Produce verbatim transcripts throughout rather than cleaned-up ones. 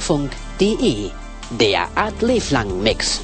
Hörfunk punkt de, der Art Leblang Mix.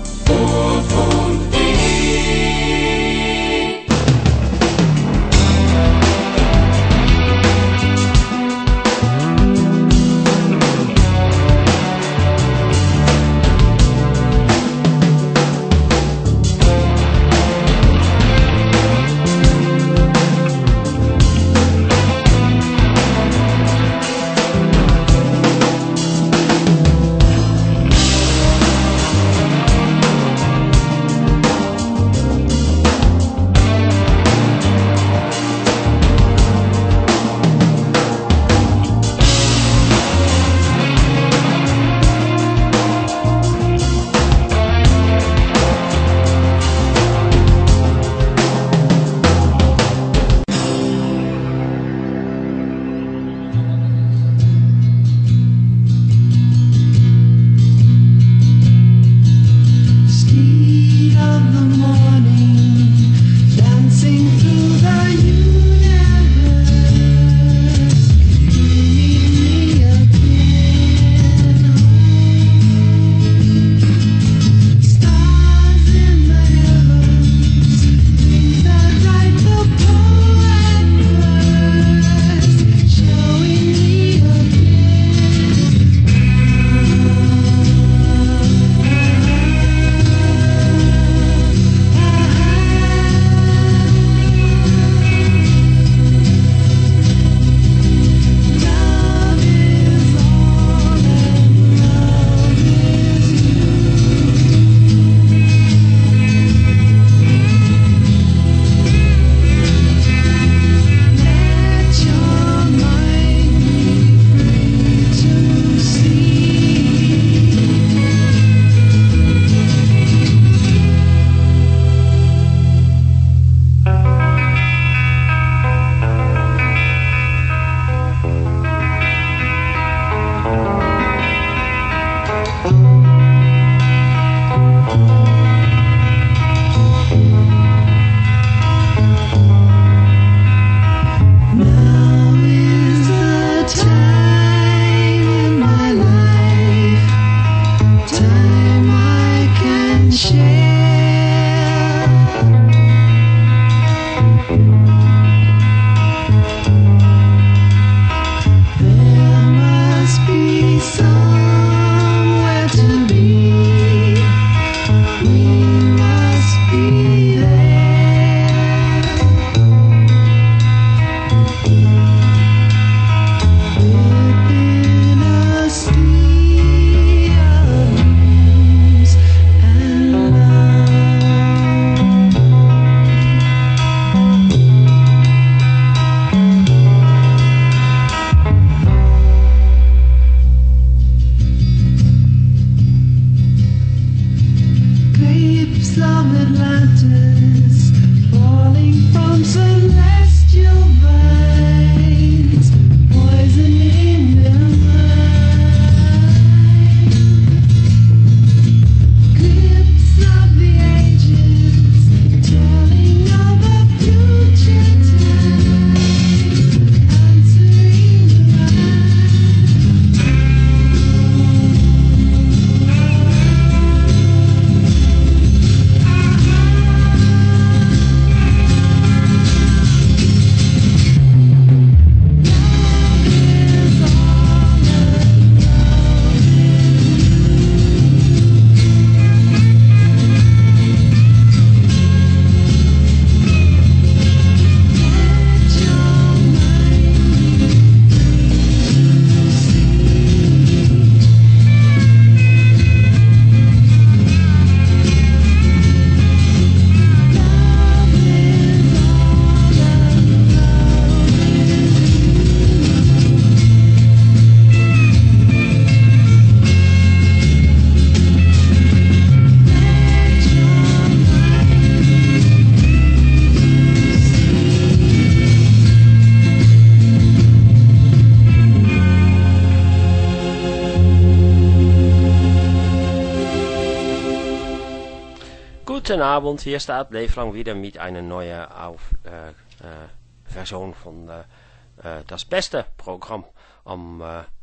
Guten Abend, hier staat Leblang wieder mit einer neuen Auf, äh, äh, Version von äh, äh, das beste Programm am äh,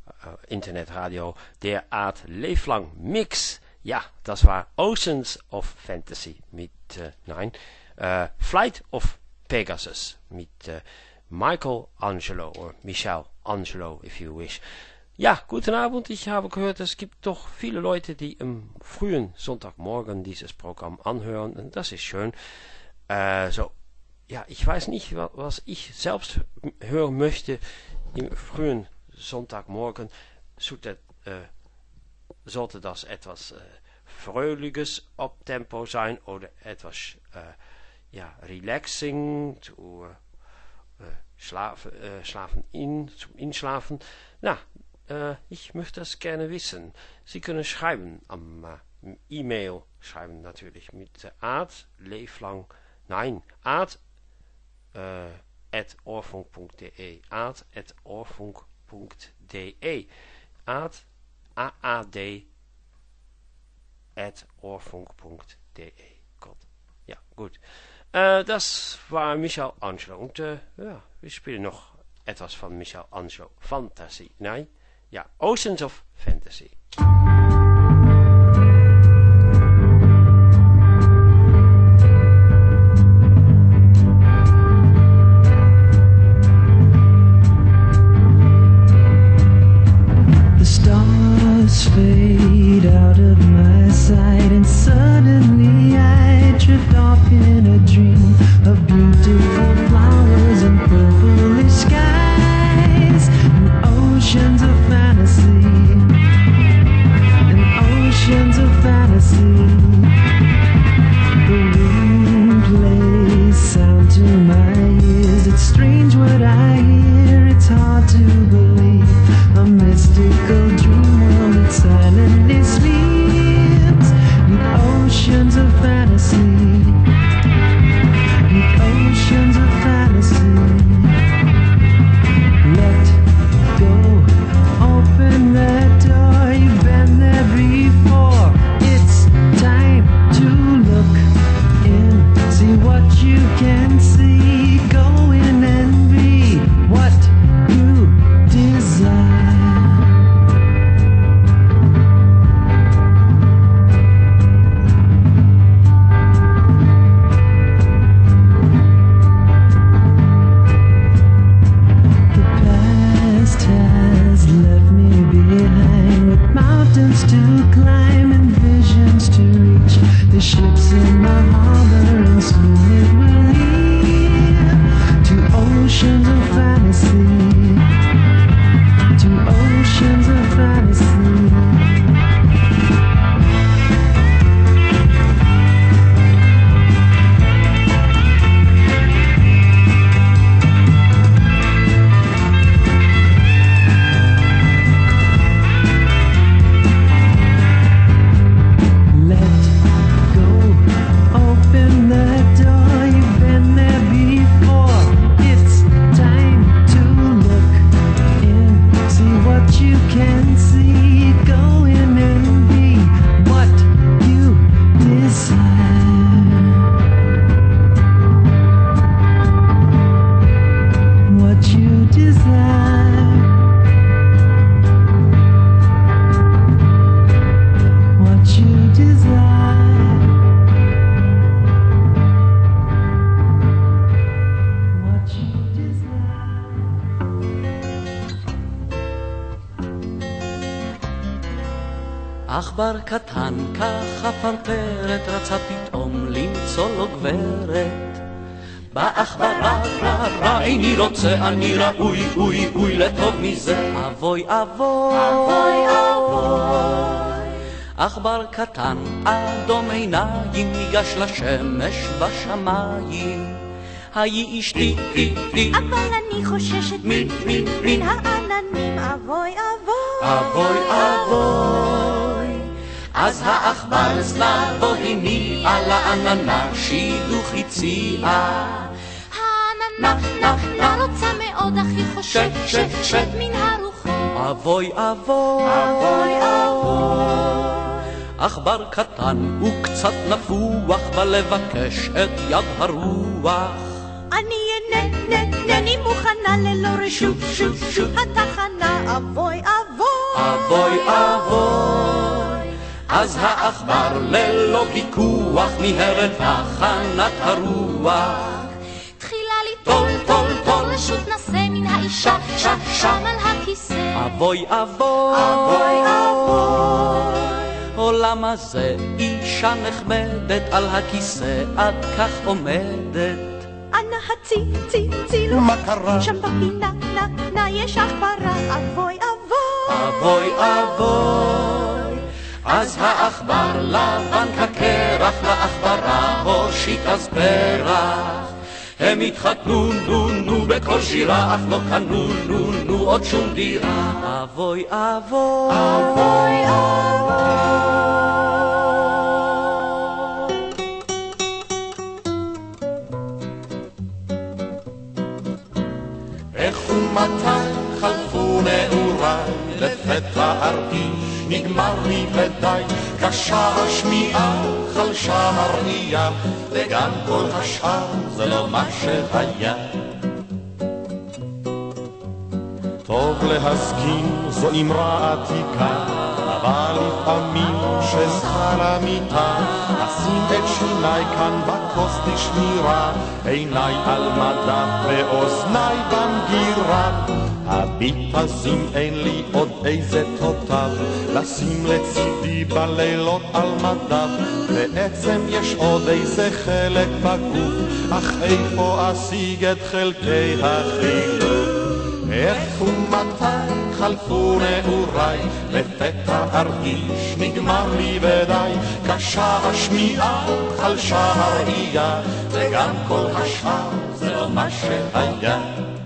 uh, Internetradio, der Art Leeflang Mix. Ja, das war Oceans of Fantasy mit, uh, nein, uh, Flight of Pegasus mit uh, Michael Angelo oder Michel Angelo, if you wish. Ja, guten Abend. Ich habe gehört, es gibt doch viele Leute, die am frühen Sonntagmorgen dieses Programm anhören. Und das ist schön. Äh, so, ja, ich weiß nicht, was ich selbst hören möchte im frühen Sonntagmorgen. Sollte, äh, sollte das etwas äh, Fröhliches Abtempo sein oder etwas äh, ja, relaxing, zu, äh, schlafen, äh, schlafen in, zum Inschlafen. Na, Uh, ich möchte das gerne wissen. Sie können schreiben am uh, E-Mail schreiben natürlich mit uh, aad leeflang nein aad uh, at oorfunk.de aad at oorfunk.de aad a a d at oorfunk.de. Gott. Ja, gut. Uh, das war Michel Angelo und uh, ja, wir spielen noch etwas von Michel Angelo. Fantasie. Nein. Ja, Oceans of Fantasy. The stars fade out of my sight, and suddenly I drift off in a dream of beautiful flowers and purplish skies and oceans of fantasy, and oceans of fantasy. The wind plays sound to my ears. It's strange what I hear. It's hard to believe. A mystical dream world that silently sleeps. With oceans of fantasy, with oceans of fantasy. Let go, open that door. You've been there before. It's time to look in, see what you can see. Go in and be what you desire. The past has left me behind, with mountains to climb and visions to reach. The ships in the harbor, and soon it will lead to oceans of fantasy, to oceans of fantasy. Let go, open the door. You've been there before. It's time to look in, see what you can see. Go in and be what you desire, what you desire, what you desire, what you desire. עכבר קטן ככה פנתרת רצה פתאום למצוא לו גברת. בעכבר רע רע רע איני רוצה אני ראוי אוי אוי לטוב מזה. אבוי אבוי אבוי אבוי. עכבר קטן אדום עיניים ניגש לשמש בשמיים. היי אשתי אשתי אבל אני חוששת מי מי מי מן העננים. אבוי אבוי אבוי אבוי. אז העכבר זנב בו הניע לעננה שידוך הציעה. העננה נח רוצה מאוד אך היא חוששת מן הרוחות. אבוי אבוי אבוי אבוי. עכבר קטן וקצת נפוח בלבקש את יד הרוח. אני אננה אינני מוכנה ללא רשות, שות, שות, התחנה אבוי אבוי. אבוי אבוי. אז העכבר ללא ויכוח מיהר את תחנת הרוח. תחילה ליטול, טול, טול, רשות נשא מן האישה, שם, שם על הכיסא. אבוי אבוי. אבוי אבוי. עולם הזה אישה נחמדת על הכיסא עד כך עומדת. אנא הצי, צי, צילו. מה קרה? שם בפינה, נא, נא, יש עכברה. אבוי אבוי. אבוי אבוי. אז העכבר לבן כקרח לעכברה הושיט אז פרח. הם התחתנו נו נו בכל שירה, אך לא קנו נו נו עוד שום דירה. אבוי אבוי. אבוי אבוי. איך ומתי חלפו נעוריי, לפתע ארגיש נגמר לי ודי, קשה השמיעה, חלשה הראייה, וגם כל השאר זה לא מה שהיה. טוב להסכים, זו אמרה עתיקה, אבל לפעמים שזכה למיטה, אשים את שיניי כאן בכוס לשמירה, עיניי על מדף ואוזניי במגירה. הביטזים אין לי עוד איזה תותב, לשים לצידי בלילות על מדף, בעצם יש עוד איזה חלק בגוף, אך איפה אשיג את חלקי החילוף? איך ומתי חלפו נעוריי, לפתע ארגיש נגמר לי ודי, קשה השמיעה, חלשה הראייה, וגם כל השאר זה לא מה שהיה.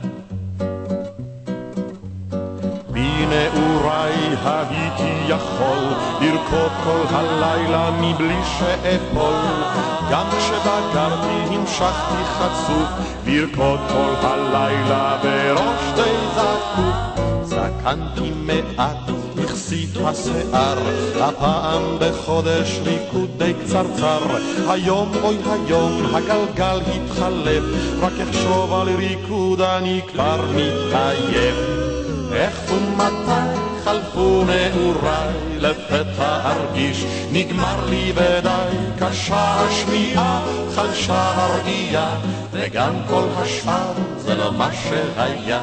בנעוריי הייתי יכול לרקוד כל הלילה מבלי שאפול, גם כשבגרתי המשכתי חצוף לרקוד כל הלילה בראש די זקוף. זקנתי מעט, הכסית השיער, הפעם בחודש ריקוד די קצרצר. היום אוי היום הגלגל התחלף, רק אחשוב על ריקוד אני כבר מתעייף. איך ומתי חלפו נעוריי, לפתע ארגיש נגמר לי ודי, קשה השמיעה, חלשה הראייה, וגם כל השאר זה לא מה שהיה.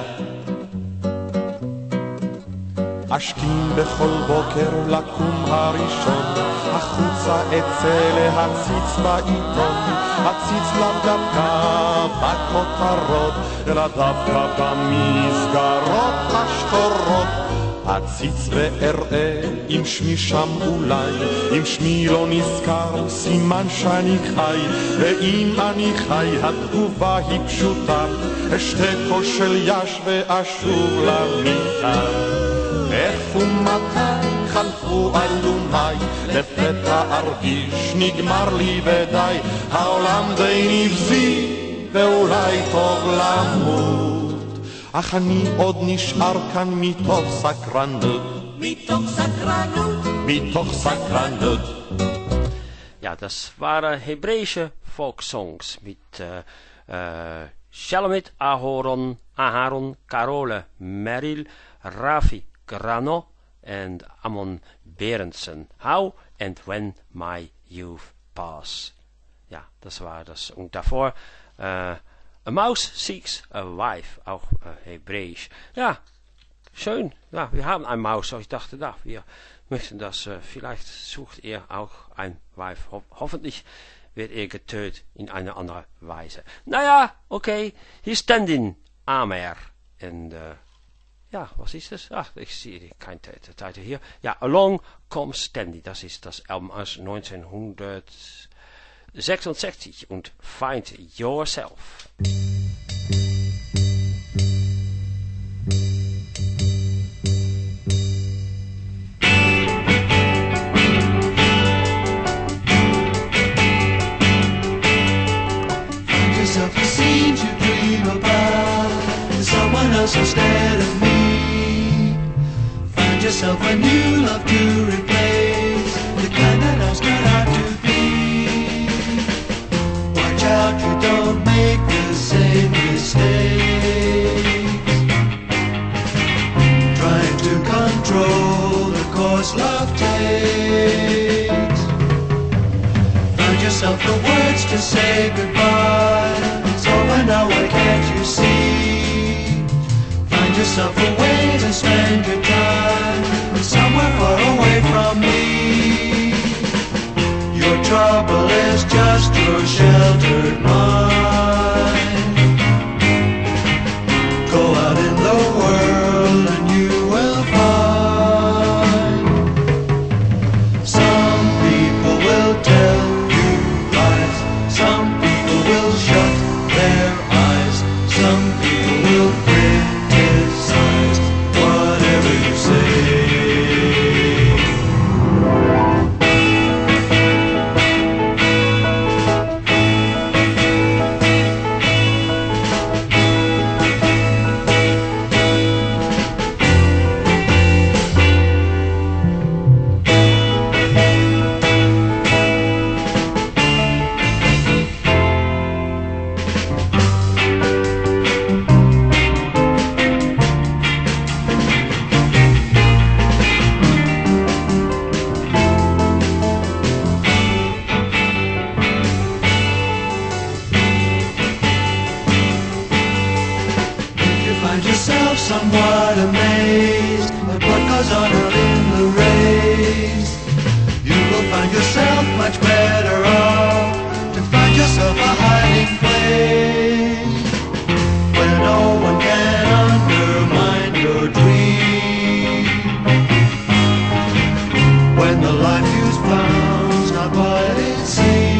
אשכים בכל בוקר לקום הראשון, החוצה אצא להציץ בעיתון, הציץ לאו דווקא בכותרות, אלא דווקא במסגרות השחורות. הציץ ואראה אם שמי שם אולי, אם שמי לא נזכר סימן שאני חי, ואם אני חי התגובה היא פשוטה, אשתה כוס של יש ואשוב למיטה. איך ומתי חלפו אלומיי, לפתע ארגיש נגמר לי ודי, העולם די נבזי ואולי טוב למות, אך אני עוד נשאר כאן מתוך סקרנות, מתוך סקרנות, מתוך סקרנות. Ja, das waren Hebräische Folksongs mit äh, äh, Shalomit, Aharon, Aharon, Carole, Merrill, Rafi Grano and Amon Berendsen. How and When My Youth Pass. Ja, das war das. Und davor äh, A Mouse Seeks a Wife, auch äh, Hebräisch. Ja, schön. Ja, wir haben eine Maus. Ich dachte, da, wir möchten das. Äh, vielleicht sucht ihr auch ein Wife. Ho hoffentlich wird er getötet in eine andere Weise. Naja, okay. Hier ist Tendin Amer. Und äh, ja, was ist das? Ach, ich sehe kein Titel hier. Ja, Along Comes Tandy. Das ist das Album aus neunzehnhundertsechsundsechzig und Find Yourself. Find yourself a scene you dream about, someone else instead of me. Find yourself a new love to replace, the kind that knows not how to be. Watch out you don't make the same mistake. does love take? Find yourself the words to say goodbye. It's over now, why can't you see? Find yourself a way to spend your time somewhere far away from me. Your trouble is just your sheltered mind. Go out in the world and you will find some people will tell you lies, some people will shut their eyes, some people will criticize whatever you say. Somewhat amazed at what goes on out in the race, you will find yourself much better off to find yourself a hiding place where no one can undermine your dream. When the life you've found's not what it seems.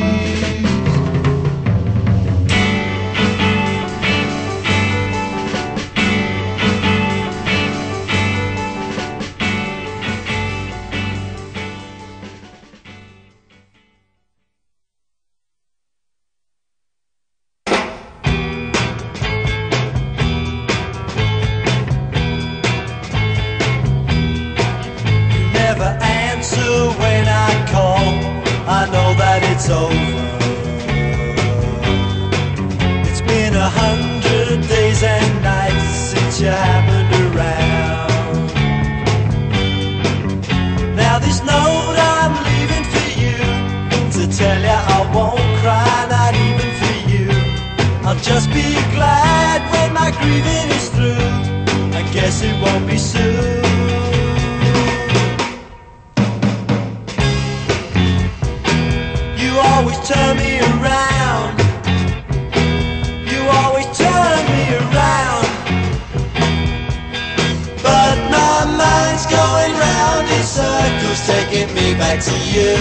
It's over. It's been a hundred days and nights since you happened around. Now this note I'm leaving for you to tell you I won't cry, not even for you. I'll just be glad when my grieving is through. I guess it won't be soon. You always turn me around. You always turn me around. But my mind's going round in circles, taking me back to you.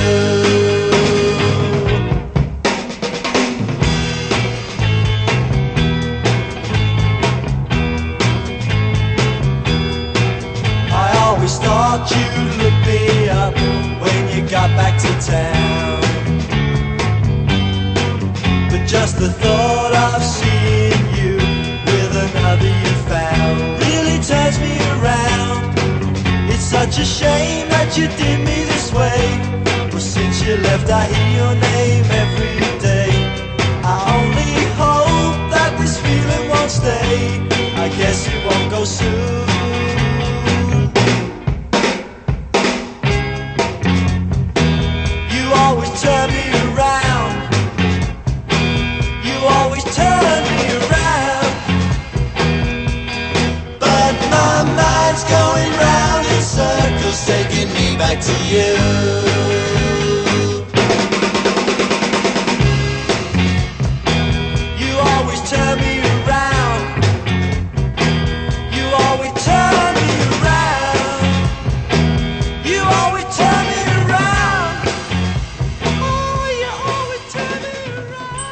I always thought you'd look me up when you got back to town. Just the thought of seeing you with another you found really turns me around. It's such a shame that you did me this way. Well, since you left I hear your name every day. I only hope that this feeling won't stay. I guess it won't go soon. You always turn me around. You always turn me around. But my mind's going round in circles, taking me back to you. You always turn me around. You always turn me around. You always turn me around. Oh, you always turn me around.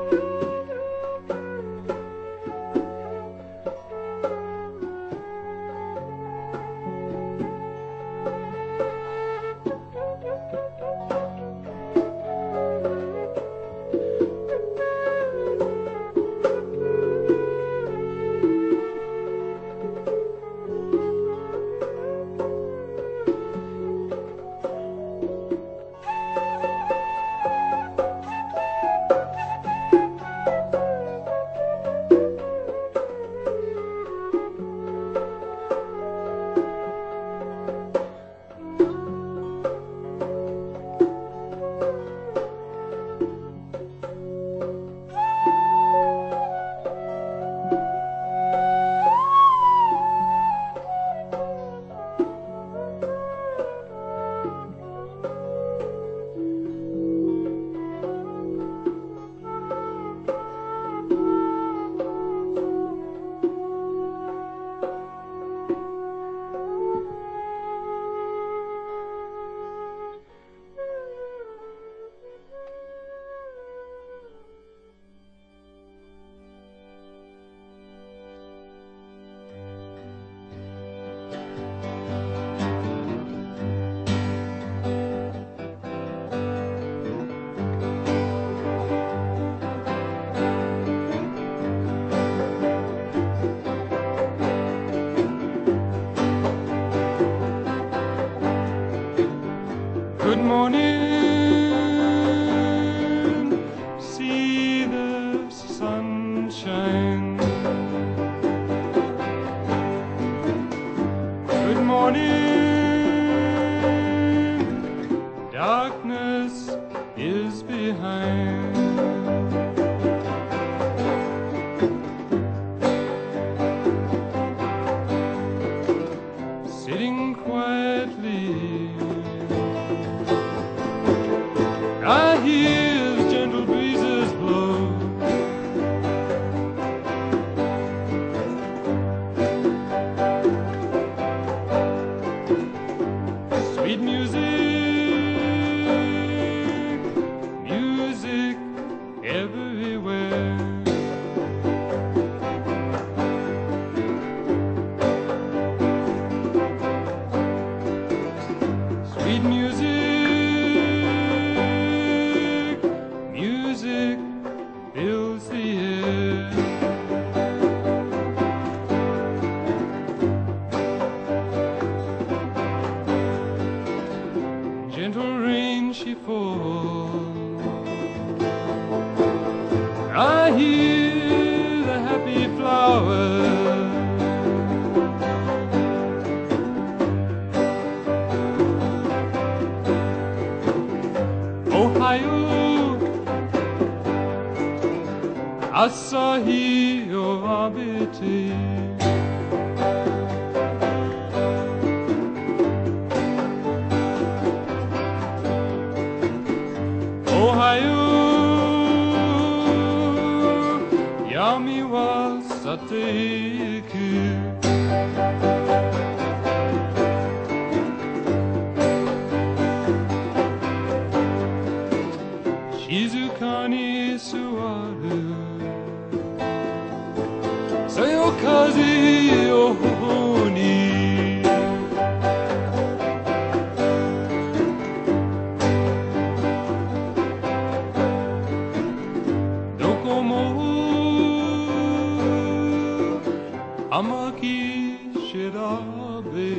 Good morning, see the sunshine. Good morning, darkness is behind. Sitting quietly, I hear the gentle breezes blow. Sweet music, music everywhere. Sweet music, music fills the air. Gentle rain she falls, I hear the happy flowers. Ohio, Asahi o abite. Ohio, yami wa sateiku. Shizuka ni suwaru, Soyokaze o hoho ni. Doko mo amaki shirabe,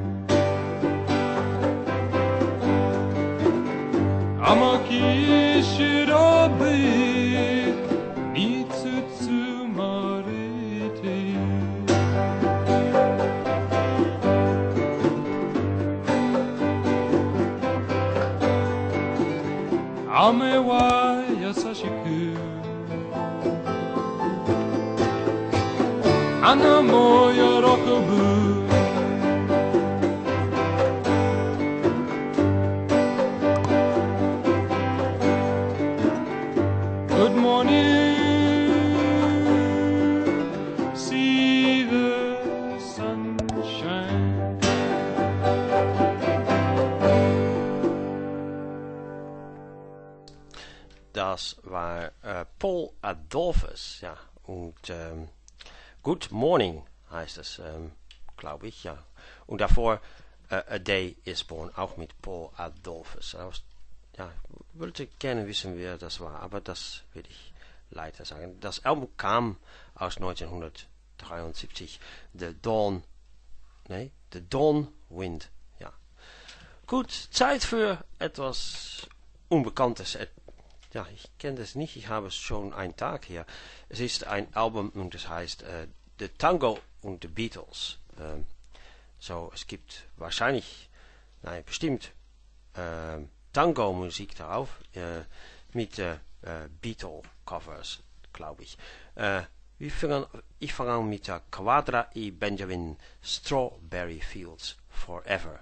amaki shirabe ni tsutsumarete. Ame wa yasashiku, Ana mo yorokobu. Good morning, see the sunshine. Das das war äh, Paul Adolphus, ja, und ähm, Good Morning heißt es, ähm, glaube ich, ja. Und davor äh, A Day is Born, auch mit Paul Adolphus. Aus, ja, ich wollte gerne wissen, wer das war, aber das will ich leider sagen. Das Album kam aus neunzehnhundertdreiundsiebzig, The Dawn, nee, The Dawn Wind, ja. Gut, Zeit für etwas Unbekanntes. Ja, ich kenne das nicht, ich habe schon einen Tag hier. Es ist ein Album und es heißt äh, The Tango und the Beatles. Ähm, so, es gibt wahrscheinlich, nein, bestimmt äh, Tango-Musik darauf, äh, mit äh, äh, Beatle-Covers, glaube ich. Äh, wir fangen, ich fange an mit der Quadra e Benjamin, Strawberry Fields Forever.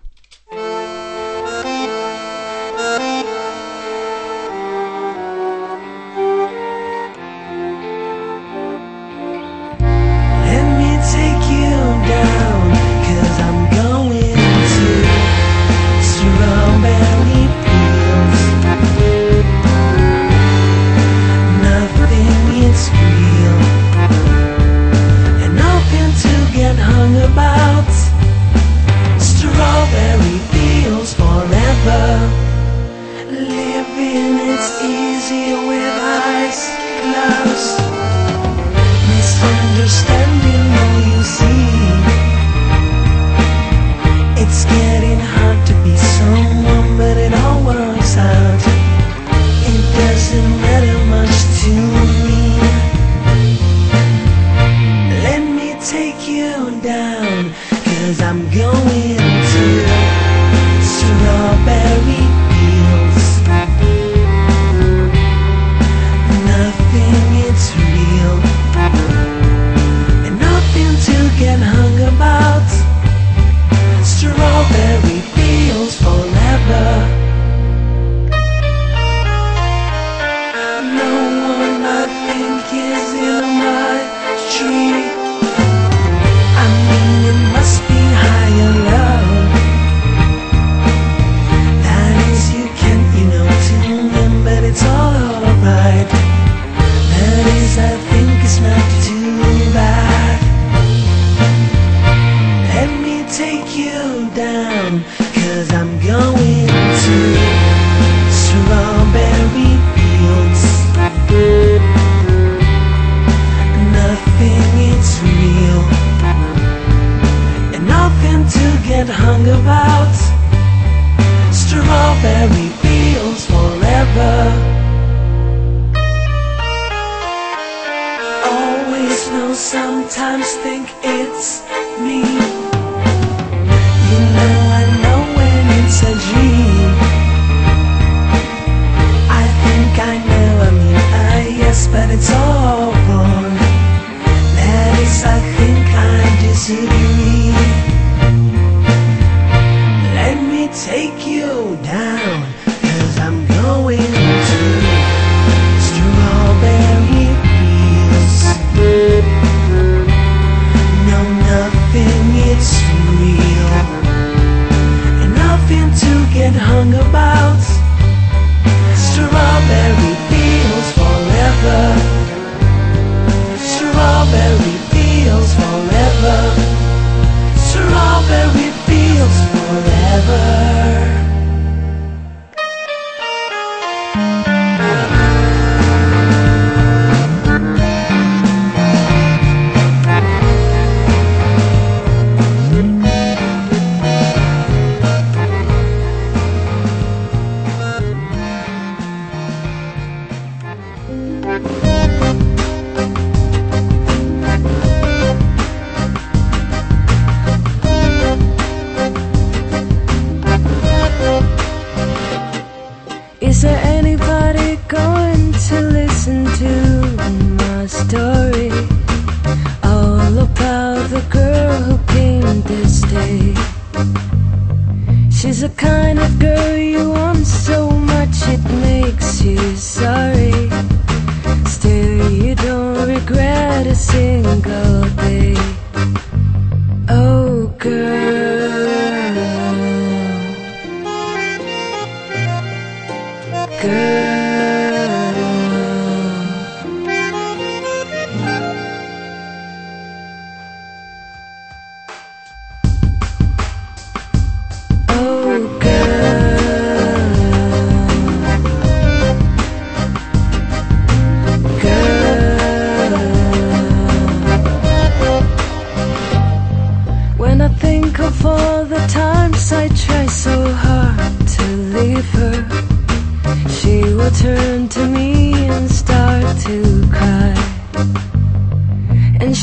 Stereo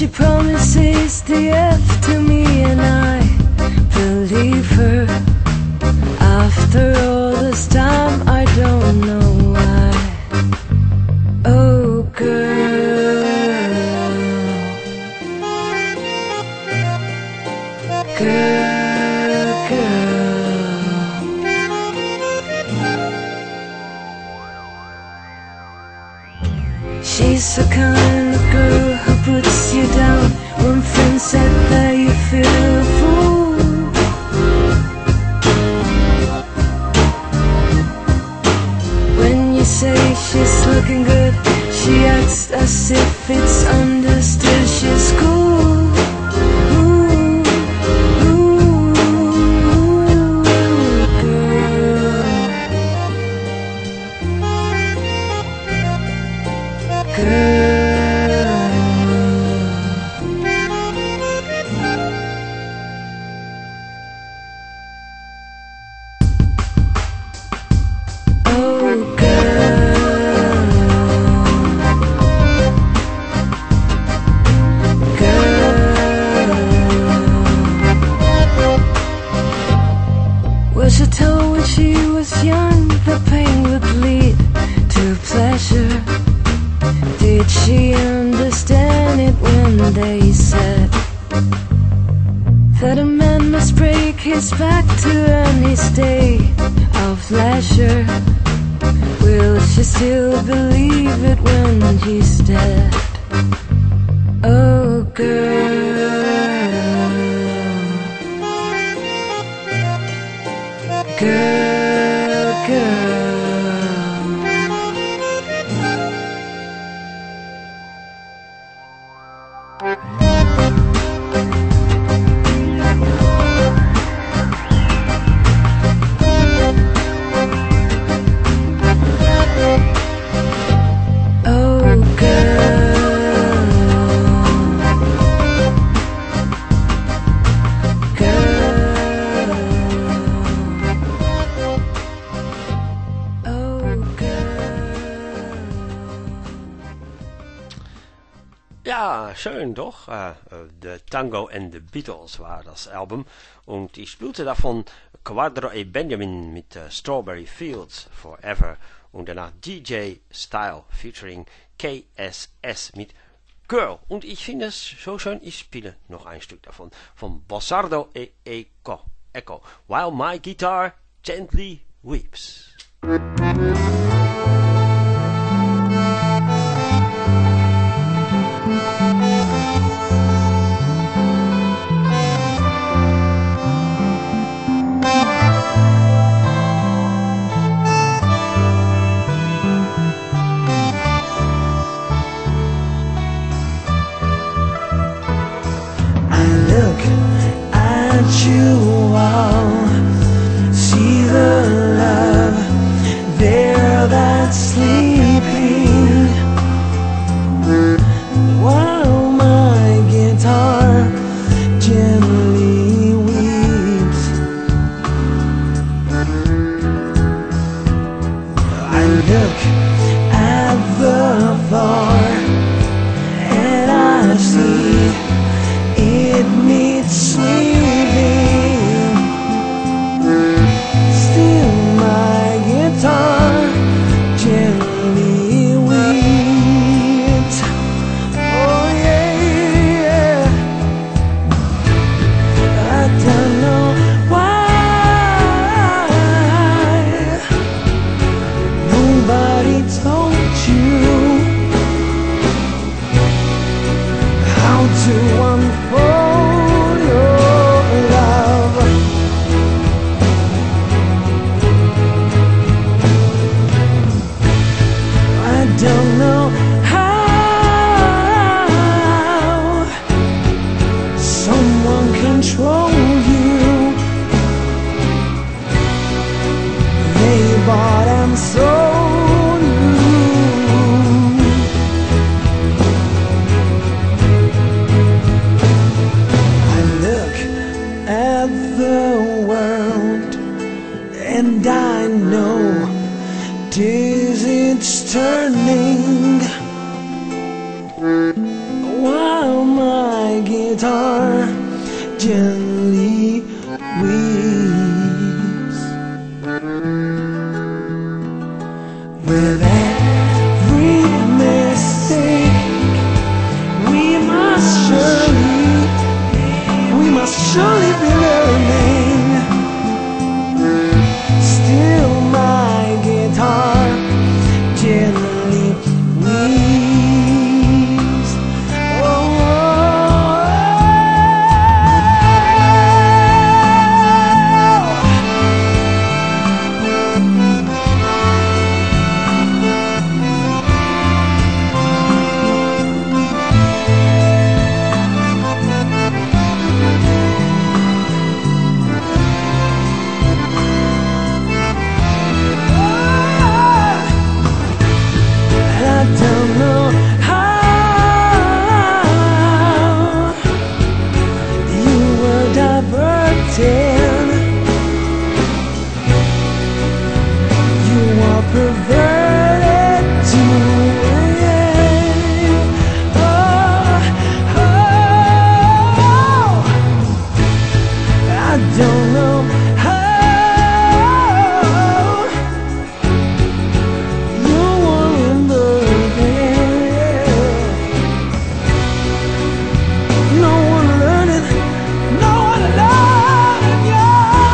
she promises the earth to me, and I believe her. After all this time, I don't know why. Oh, girl, girl, girl. She's the kind of girl who puts you down. One friend said that you feel a fool. When you say she's looking good, she acts as if it's understood. She's cool. Ooh, ooh, girl, girl. Was she told when she was young the pain would lead to pleasure? Did she understand it when they said that a man must break his back to earn his day of leisure? Will she still believe it when he's dead? Oh, girl, girl, girl. Oh, girl, girl. Oh, girl. Ja, schön doch. Äh, the Tango and the Beatles war das Album. Und ich spielte davon Quadro e Benjamin mit äh, Strawberry Fields Forever. Und danach D J Style featuring K S S mit Girl. Und ich finde es so schön, ich spiele noch ein Stück davon. Von Bossardo e Echo. Echo. While my guitar gently weeps. At you all, see the love there that gently weeps. With every mistake, we must surely, we must surely be learning. Still my guitar gently weeps. Oh, I don't know how you were diverted. You are perverted to it. Oh, oh, I don't know how. You were in the bed. No one learning, no one learning you.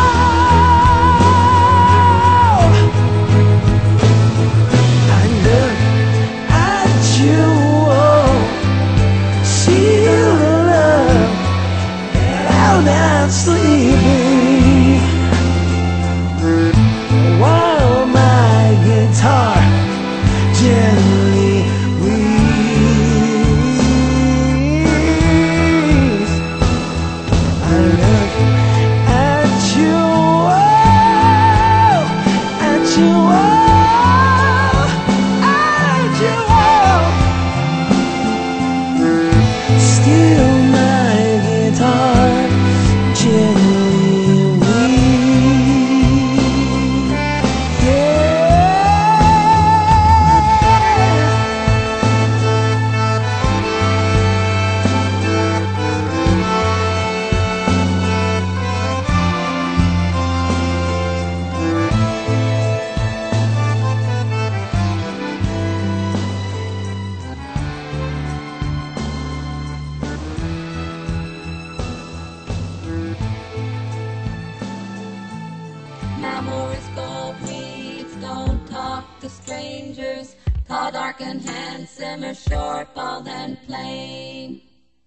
I look at you, oh, see the love out and sleeping, while my guitar gently weeps. I look at you, oh, at you, oh, at you, oh. Still my guitar gently weeps. Yeah. Memories go weeds, don't talk to strangers. Tall, dark, and handsome, or short, bald, and plain.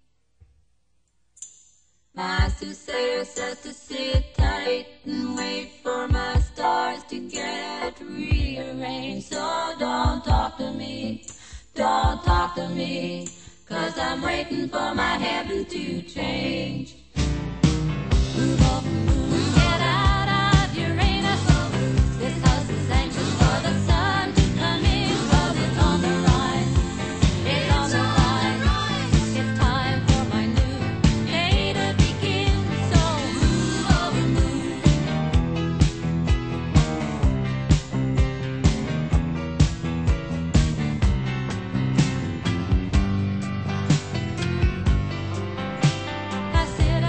My soothsayer says to sit tight and wait for my stars to get rearranged. So don't talk to me, don't talk to me, 'cause I'm waiting for my heaven to change. Move up, move, get out of Uranus. This house is anxious for the sun to come in, 'cause it's on the rise, it's on the rise. It's time for my new day to begin, so move over, move. I sit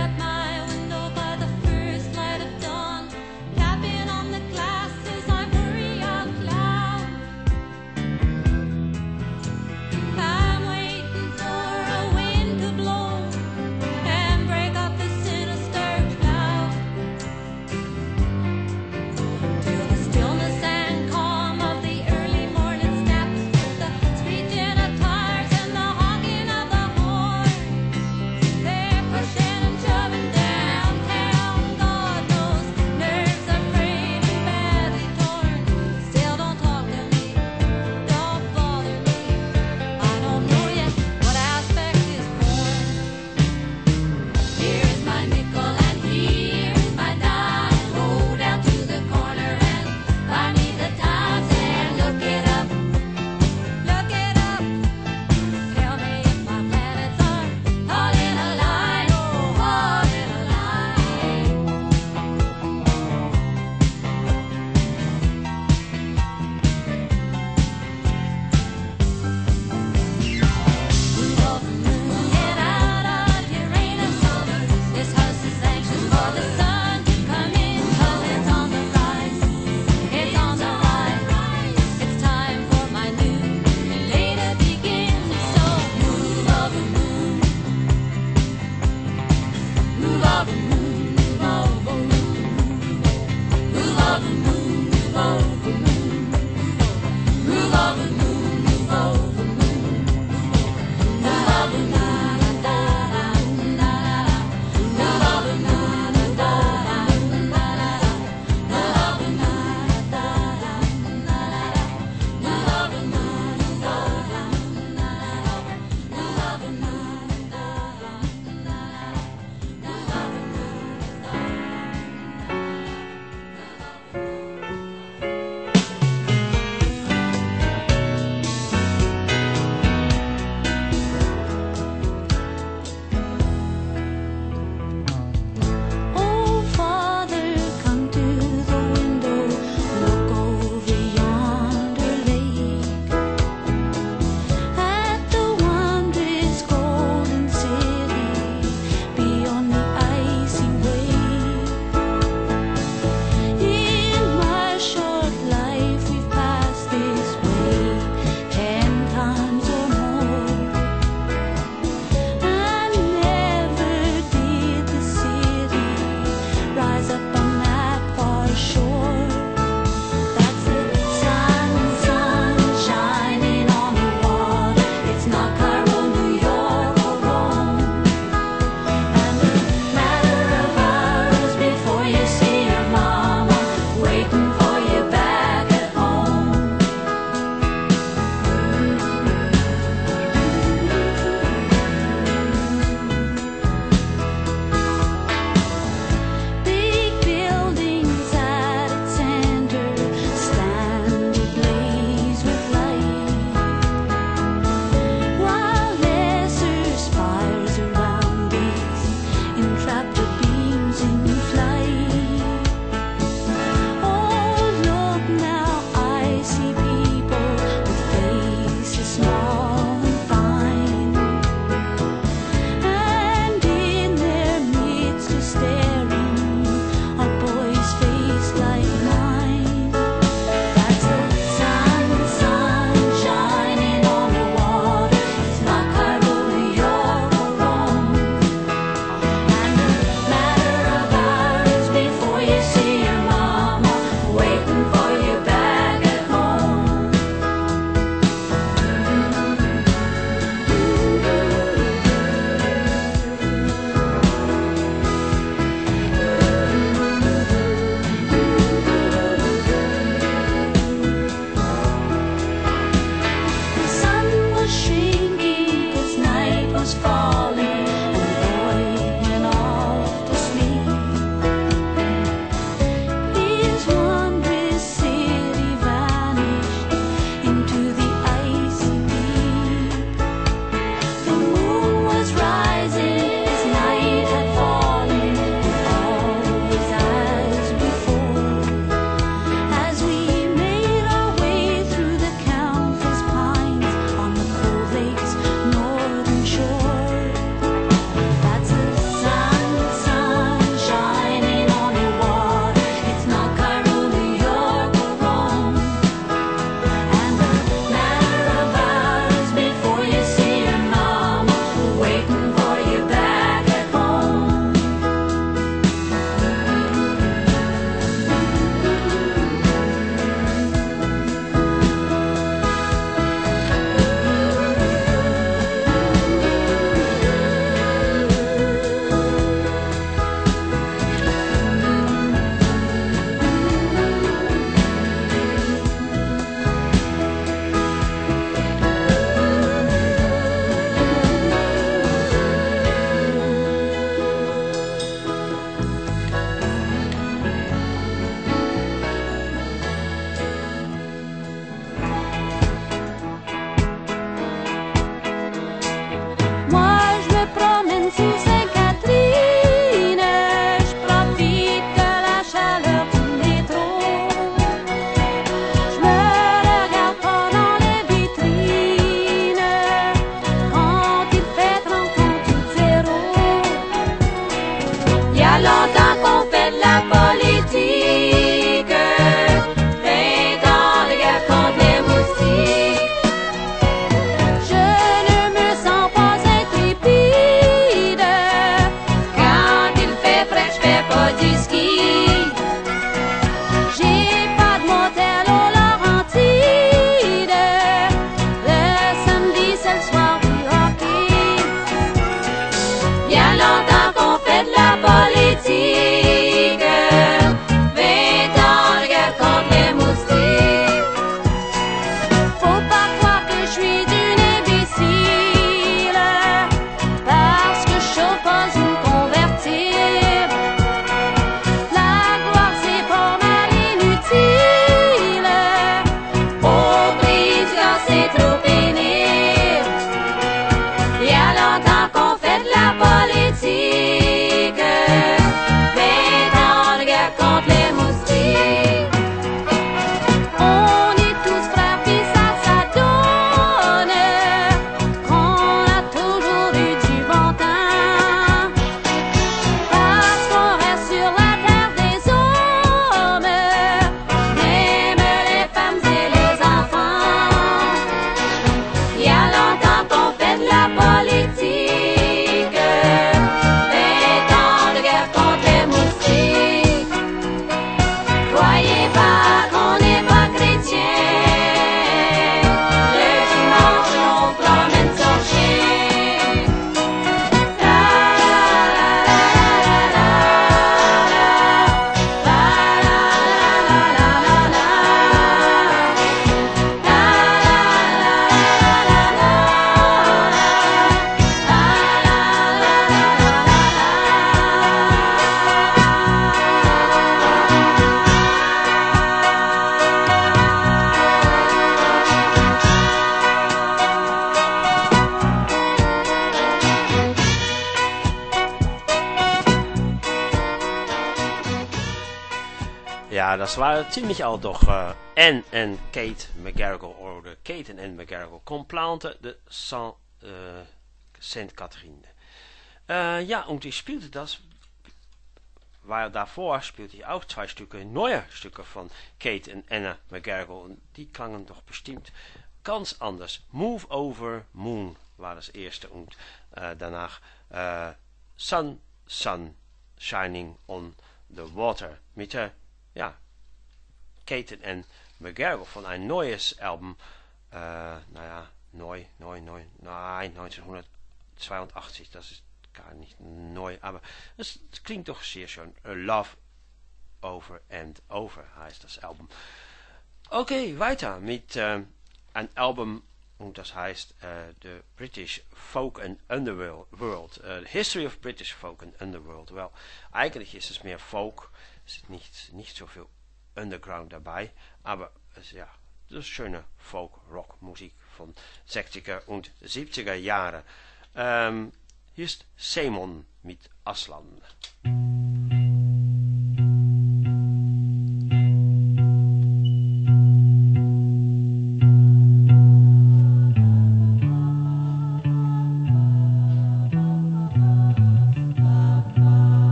Ja, das war ziemlich alt doch. Uh, Anne en Kate McGarrigle, oder Kate en Anne McGarrigle, Complainte de Saint, uh, Saint Catherine. Uh, ja, und ich spielte das, weil davor spielte ich auch zwei Stücke, neue Stücke von Kate en Anne McGarrigle. Und die klangen doch bestimmt ganz anders. Move Over Moon war das erste. Und uh, danach uh, Sun, Sun, Shining on the Water. Mit der, ja, Kate en McGarrigle von ein neues Album. Uh, naja, neu, neu, neu, nein, neunzehnhundertzweiundachtzig, das ist gar nicht neu, aber es klingt doch sehr schön. Love Over and Over heißt das Album. Okay, weiter mit äh, ein Album, und das heißt äh, The British Folk and Underworld. Uh, the History of British Folk and Underworld. Well, eigentlich ist es mehr Folk, es ist nicht, nicht so viel Underground dabei, aber es, ja, das ist schöne Folk-Rock-Musik von sechziger und siebziger Jahre. Ähm, Hier ist Simon mit Aslan.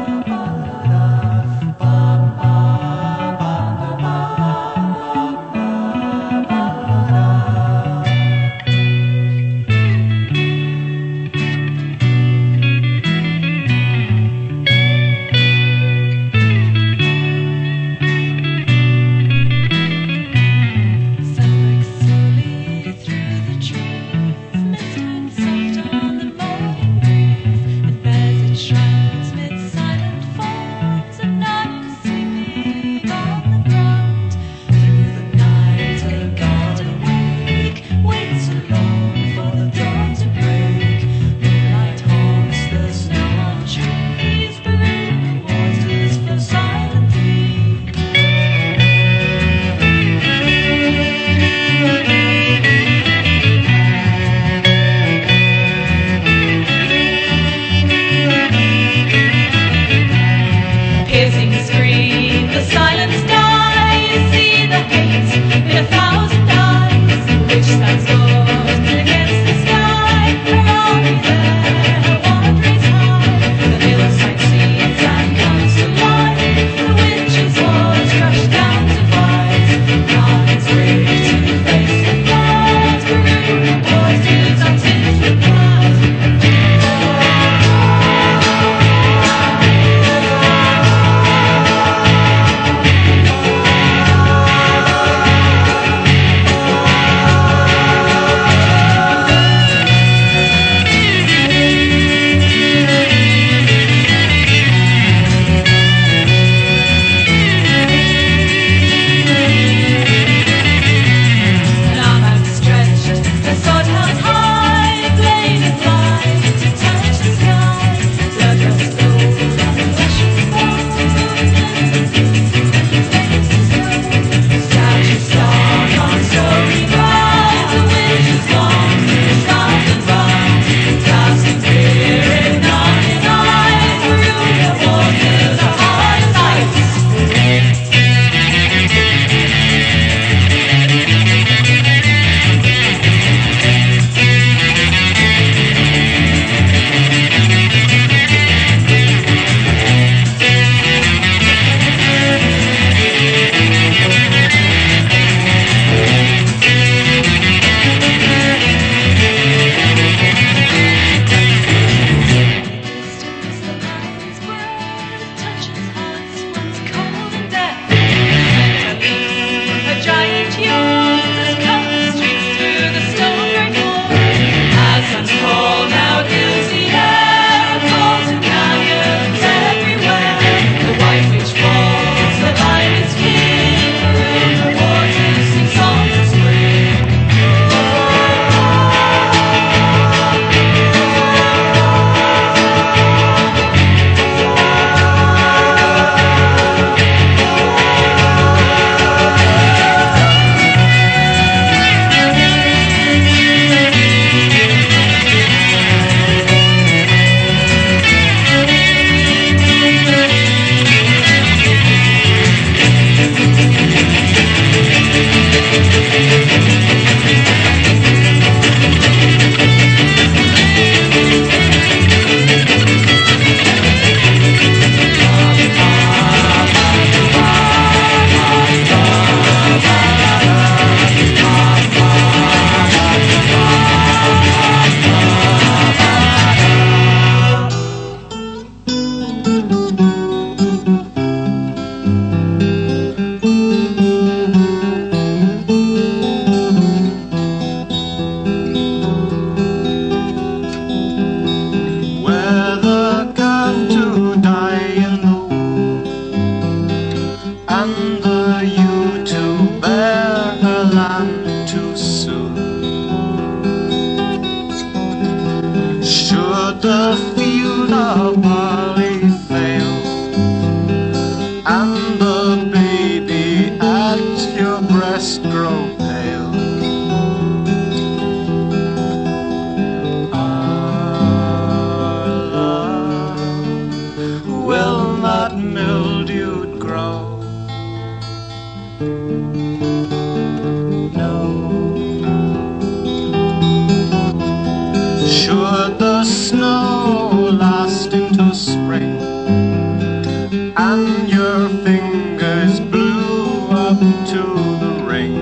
Bye. and the baby at your breast grow pale. Our love will not mildewed grow. No. Should the snow last into spring, and your fingers blew up to the ring,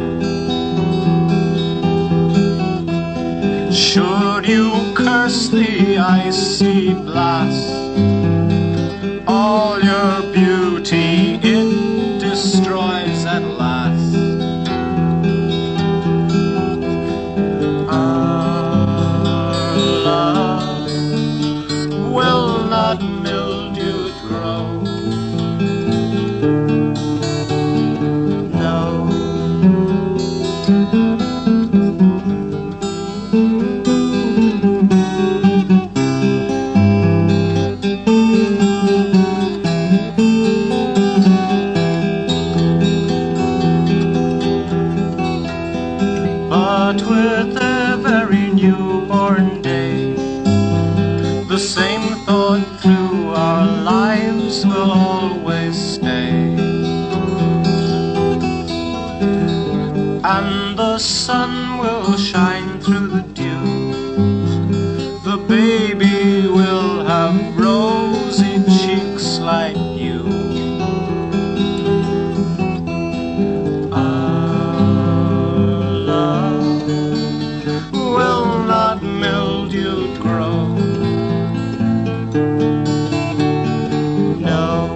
should you curse the icy blast, all your beauty it destroys at last. Our love will not mildewed grow. No. But with every newborn day, the same thought through our lives will always stay. And the sun will shine through the dew, the baby will have rosy cheeks like you. Our love will not mildewed grow. No.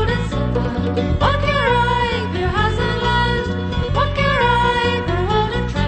What can I, there hasn't land? What can I, there holding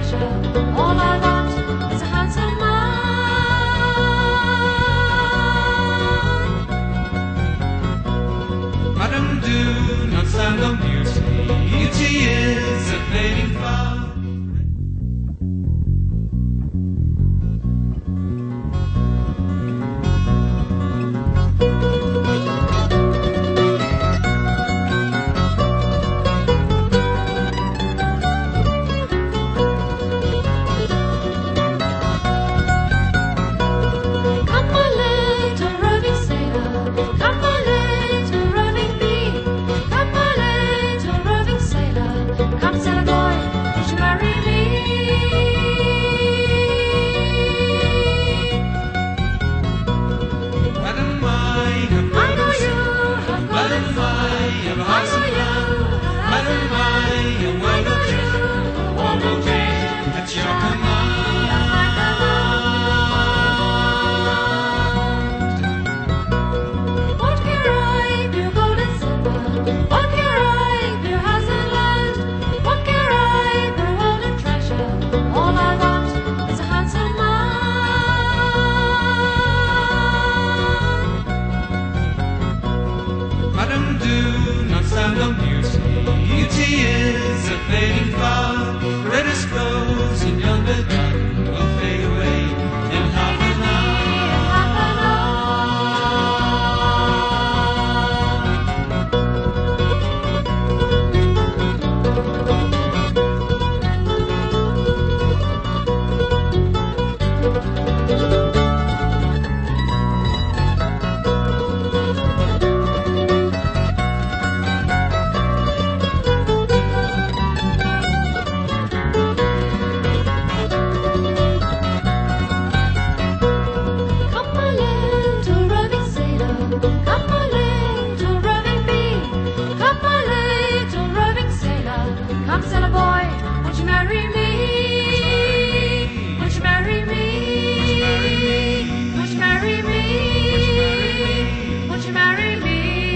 Won't you marry me? Won't you marry me? Won't you marry me? Won't you marry me?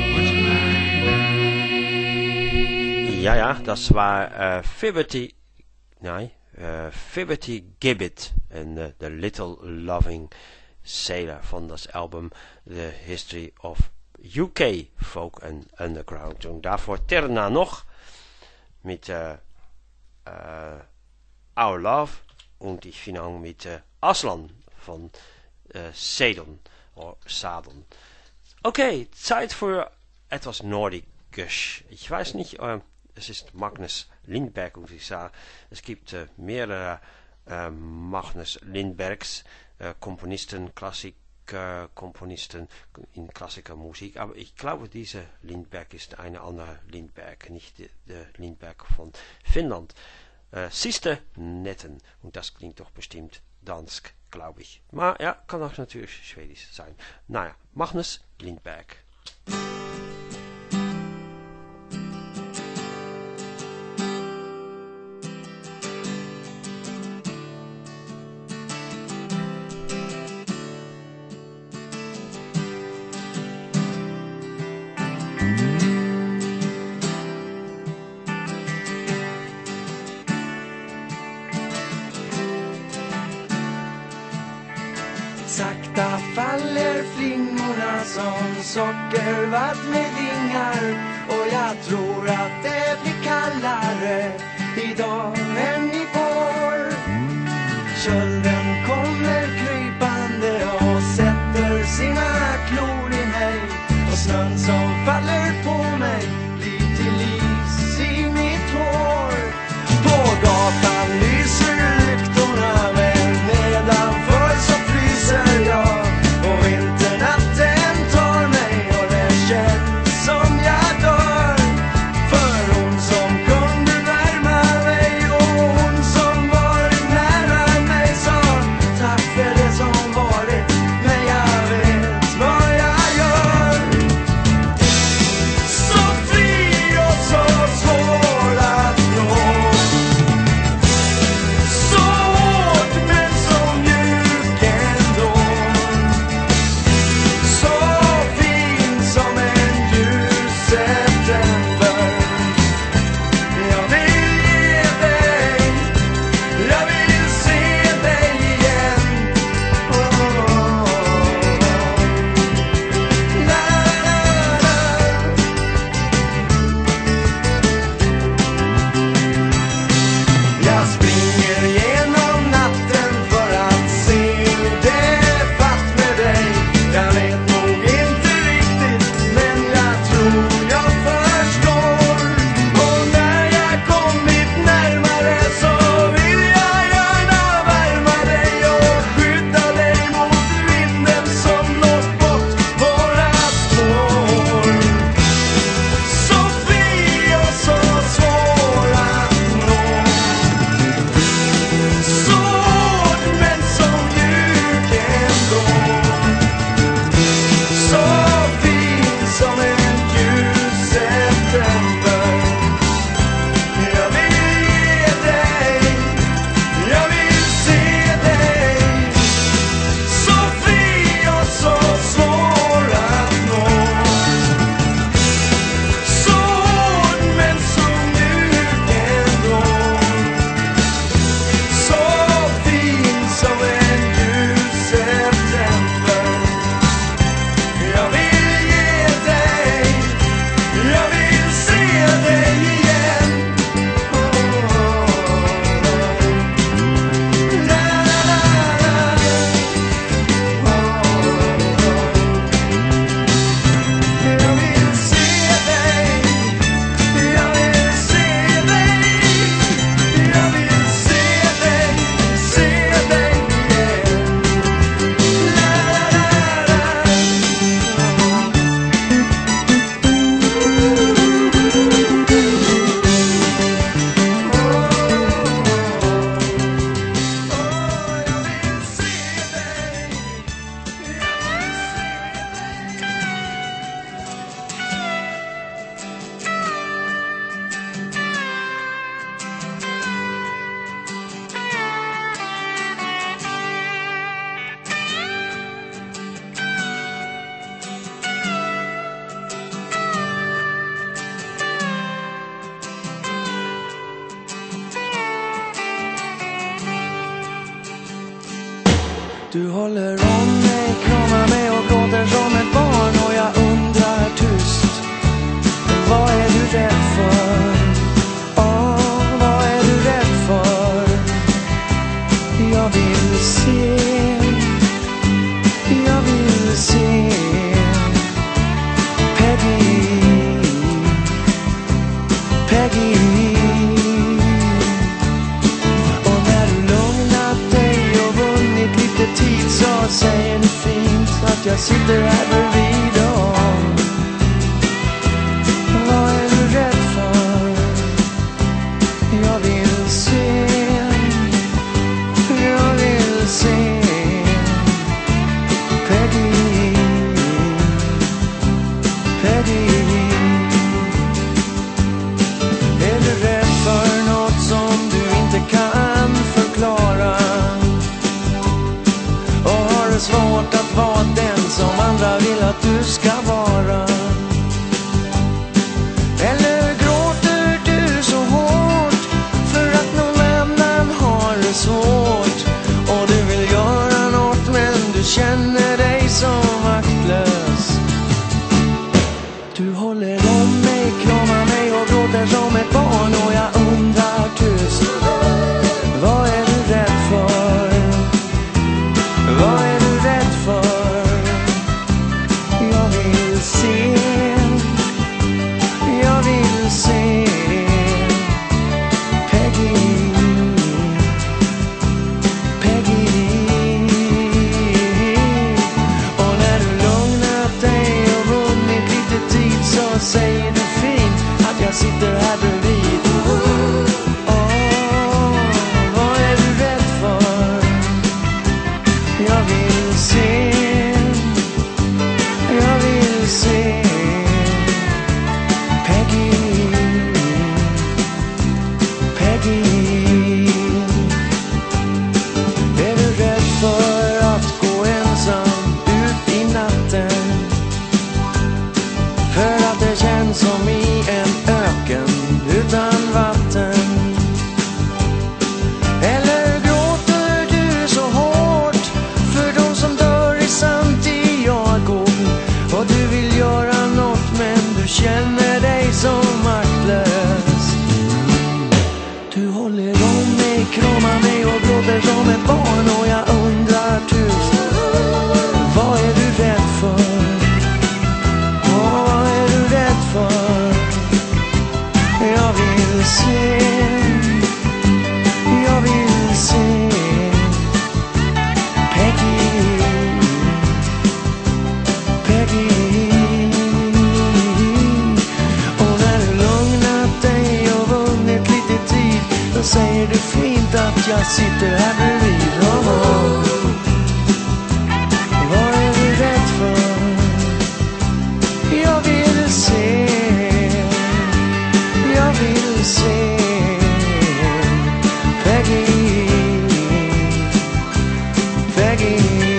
Ja, ja, das war uh, Fibbity, nee, uh, Fibbity Gibbet en uh, The Little Loving Sailor van dat album The History of U K Folk and Underground. En daarvoor Terna nog met uh, uh, Our Love en die finang met uh, Aslan van uh, Sedon of Sadon. Okay, Zeit für etwas Nordisches. Ich weiß nicht, uh, es ist Magnus Lindberg, und ich sage, es gibt uh, mehrere uh, Magnus Lindbergs, uh, Komponisten, Klassiker, Komponisten in klassischer Musik, aber ich glaube, dieser Lindberg ist eine andere Lindberg, nicht der Lindberg von Finnland. Uh, Siste Netten, und das klingt doch bestimmt dansk, glaube ich. Maar ja, kann auch natürlich schwedisch sein. Naja, Magnus Lindberg. Sakta faller flingorna som sockervatt med vingar, och jag tror att det blir kallare idag än igår. Kölden kommer krypande och sätter sina klor i mig, och snön som faller på mig blir till is i mitt hår. På gatan lyser lyktorna, men nedanför så fryser jag, och vinternatten tar mig och det känns som jag dör. För hon som kunde värma mig och hon som varit nära mig sa Du håller om mig, kramar mig och gråter som ett barn och jag undrar tyst, vad är du rädd för? Åh, vad är du rädd för? Jag vill se, jag vill se Peggy, Peggy. Och när du lugnat dig och vunnit lite tid så säger du fint att jag sitter här bredvid dem. Vad är du rädd för? Jag vill se, jag vill se Peggy, Peggy. Är du rädd för något som du inte kan förklara? Och har du svårt att vara den som andra vill att du ska vara? Eller gråter du så hårt för att någon annan har det svårt och du vill göra något men du känner dig så maktlös? Du håller om mig, kramar mig och gråter som ett barn och jag undrar tyst, vad är du rädd för? Vad är du rädd för? Jag vill se, jag vill se Peggy, Peggy. Och när du lugnat dig och vunnit lite tid så säger du fint att jag sitter här bredvid. Åh, vad är du rädd för? Jag vill se, jag vill se Peggy, Peggy. Är du rädd för att gå ensam ut i natten? För att det känns som i en öken utan vatten? Eller gråter du så hårt för de som dör i Santiago och du vill göra något men du känner dig så maktlös? Du håller om mig, kramar mig och gråter som ett barn och jag undrar tyst, vad är du rädd för? Åh, vad är du rädd för? Jag vill se, jag vill se Peggy, Peggy. Och när du lugnat dig och vunnit lite tid då säger du fint att jag sitter här bredvid. Oh, vad är du rädd för? Jag vill se, jag vill se Peggy, Peggy.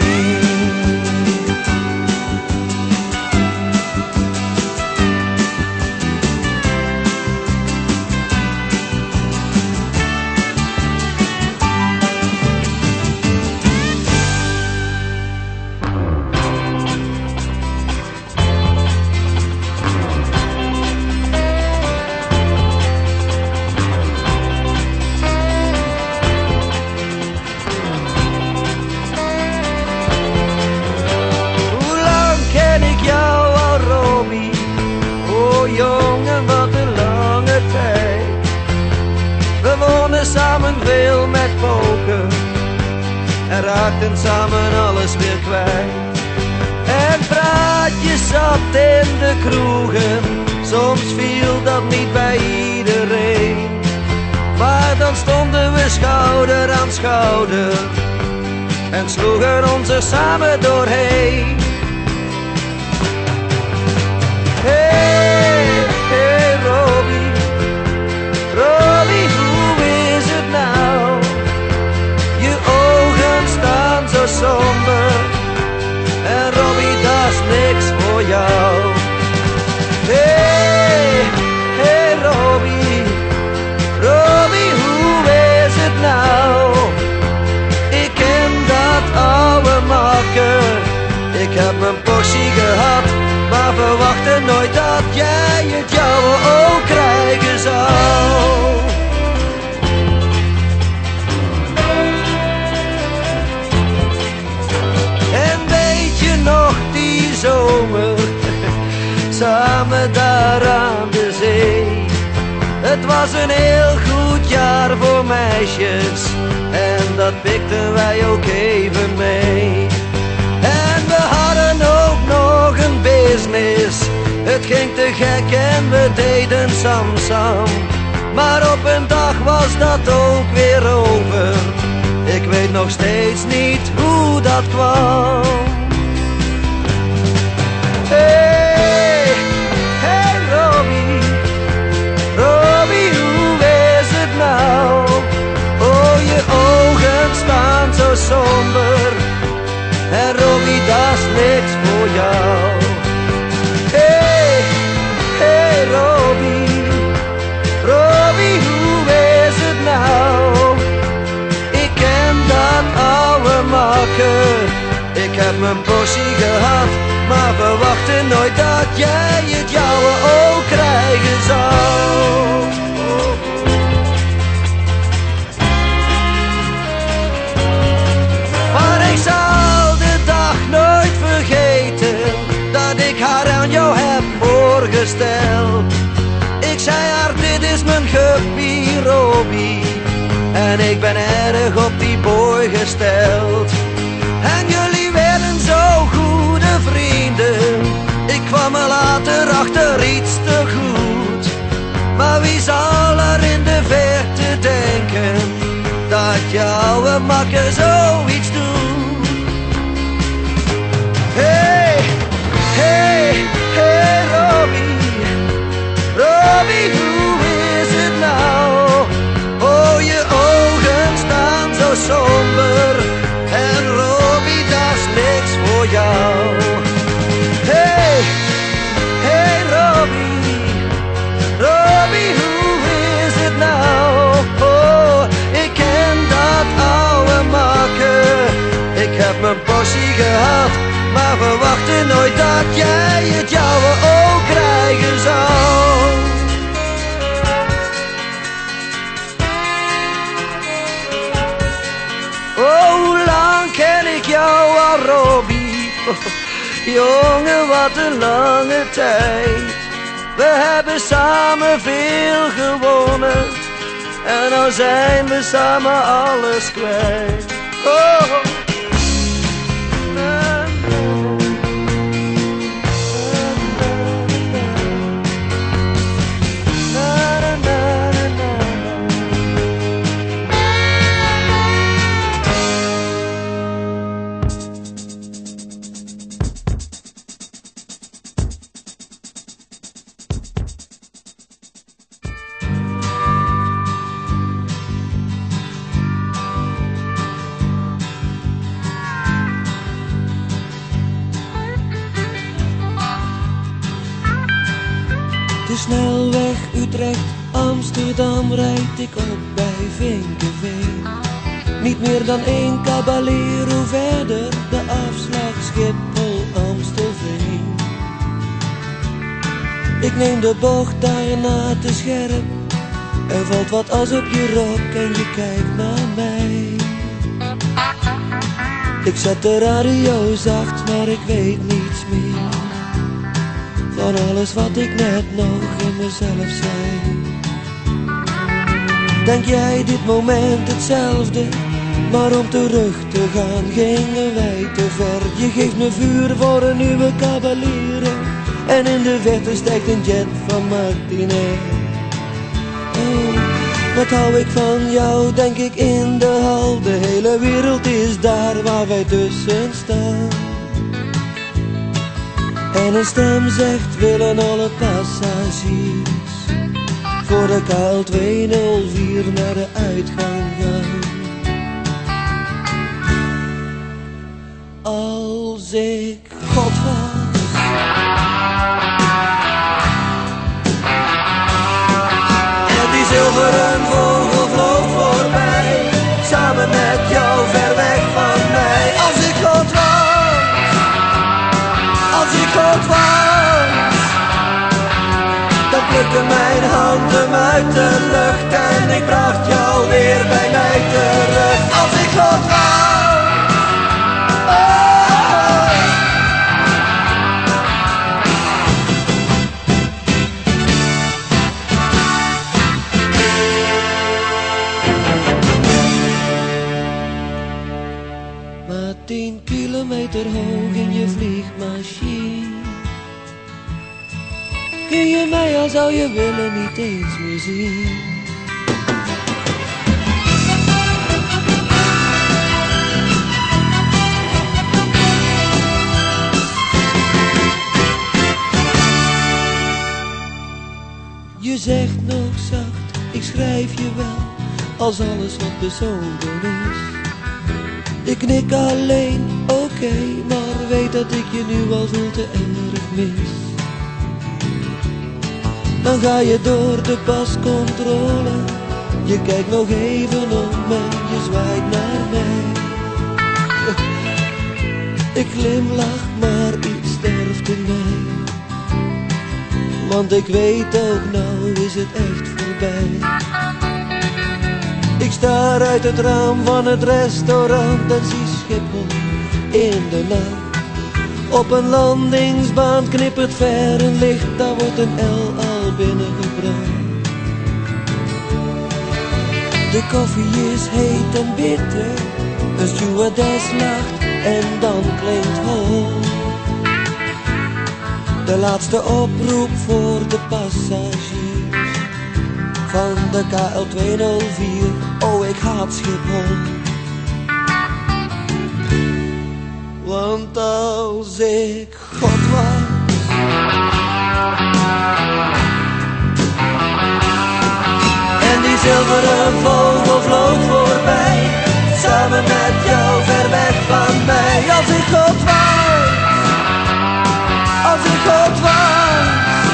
Samen veel met poken en raakten samen alles weer kwijt. En praatjes zat in de kroegen, soms viel dat niet bij iedereen. Maar dan stonden we schouder aan schouder en sloegen ons er samen doorheen. Hey, hey Robbie, Robbie, hoe is het nou? Je ogen staan zo somber en Robbie, dat is niks voor jou. Hey, hey Robbie, Robbie, hoe is het nou? Ik ken dat oude Ik heb mijn portie gehad, maar verwachtte nooit dat jij het jouwe ook krijgen zou. En weet je nog die zomer, samen daar aan de zee? Het was een heel goed jaar voor meisjes en dat pikten wij ook even mee. En we hadden ook nog een business, het ging te gek en we deden samsam. Maar op een dag was dat ook weer over, ik weet nog steeds niet hoe dat kwam. Hey, hey Robbie, Robbie, hoe is het nou? Oh, je ogen staan zo somber, en Robbie, dat is niks voor jou. Hey, hey Robbie, Robbie, hoe is het nou? Ik ken dat oude makker, ik heb mijn portie gehad, maar verwachtte nooit dat jij het jouwe ook krijgen zou. Maar ik zal de dag nooit vergeten dat ik haar aan jou heb voorgesteld. Ik zei haar, dit is mijn guppie Robbie, en ik ben erg op die boy gesteld. En jullie werden zo goede vrienden, ik kwam er later achter iets te goed. Maar wie zal er in de verte denken dat jouw makker zoiets doet? Hey, hey, hey Robbie, Robbie, hoe is het nou? Oh, je ogen staan zo somber, en Robbie, dat is niks voor jou. Hey, hey Robbie, Robbie, hoe is het nou? Oh, ik ken dat oude makker, ik heb mijn portie gehad, maar verwachtte nooit dat jij het jouwe ook krijgen zou. Oh, hoe lang ken ik jou al, Robbie? Oh, jongen, wat een lange tijd. We hebben samen veel gewonnen, en nou zijn we samen alles kwijt. Oh. De snelweg Utrecht-Amsterdam rijd ik op bij Vinkeveen. Niet meer dan één Caballero verder, de afslag Schiphol-Amstelveen. Ik neem de bocht daarna te scherp, er valt wat as op je rok en je kijkt naar mij. Ik zet de radio zacht, maar ik weet niets meer van alles wat ik net nog in mezelf zei. Denk jij dit moment hetzelfde? Maar om terug te gaan gingen wij te ver. Je geeft me vuur voor een nieuwe Caballero, en in de verte stijgt een jet van Martinair. Oh, wat hou ik van jou, denk ik in de hal. De hele wereld is daar waar wij tussen staan. En een stem zegt, willen alle passagiers voor de K L tweehonderdvier naar de uitgang gaan. Als ik God was, en die zilveren vogel vloog voorbij, samen met jou ver weg van mij. Als ik God was, uit de lucht en ik bracht jou weer bij mij terug. Als ik God wou, oh. Maar tien kilometer hoog in je vliegmachine kun je mij al zou je willen niet eens meer zien. Je zegt nog zacht, ik schrijf je wel, als alles wat bezonken is. Ik knik alleen, oké, okay, maar weet dat ik je nu al veel te erg mis. Dan ga je door de pascontrole, je kijkt nog even om en je zwaait naar mij. Ik glimlach, maar iets sterft in mij. Want ik weet ook, nou is het echt voorbij. Ik staar uit het raam van het restaurant en zie Schiphol in de nacht. Op een landingsbaan knippert ver een licht, daar wordt een L al binnengebracht. De koffie is heet en bitter, een stewardess lacht en dan klinkt hol. De laatste oproep voor de passagiers van de K L tweehonderdvier, oh ik haat Schiphol. Want als ik God was, en die zilveren vogel vloog voorbij, samen met jou ver weg van mij. Als ik God was, als ik God was,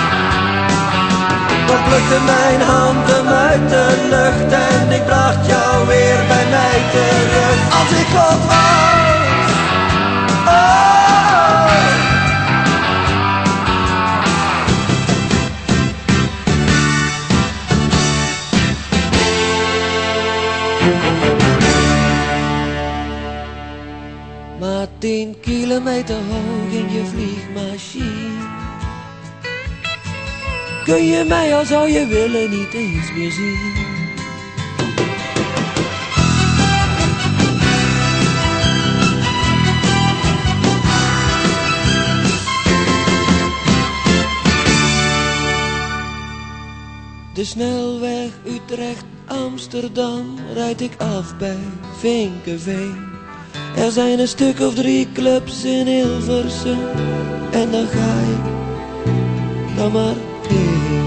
dan plukte mijn hand hem uit de lucht en ik bracht jou weer bij mij terug. Als ik God was, oh. Maar tien kilometer hoog in je vliegmachine kun je mij al zou je willen niet eens meer zien. De snelweg Utrecht-Amsterdam rijd ik af bij Vinkeveen. Er zijn een stuk of drie clubs in Hilversum en dan ga ik dan maar heen.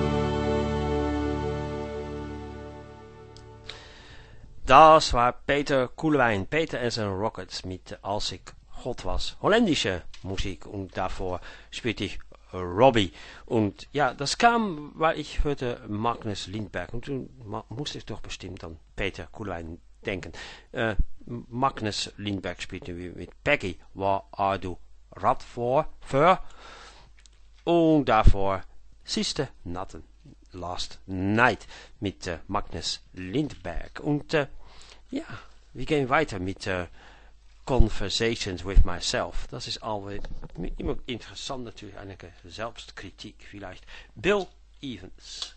Das war Peter Koelewijn, Peter en zijn Rockets mit Als ik God was. Holländische Musik und davor spielte ich Robbie. Und ja, das kam, weil ich hörte Magnus Lindberg und toen musste ich doch bestimmt an Peter Koelewijn denken. Uh, Magnus Lindberg spielte mit Peggy, Waar are du Rad voor? Für? Und davor Sister Natten Last Night mit uh, Magnus Lindberg. Und uh, ja, wir gehen weiter mit uh, Conversations with Myself. Das ist alweer immer interessant natürlich, eine Selbstkritik vielleicht. Bill Evans.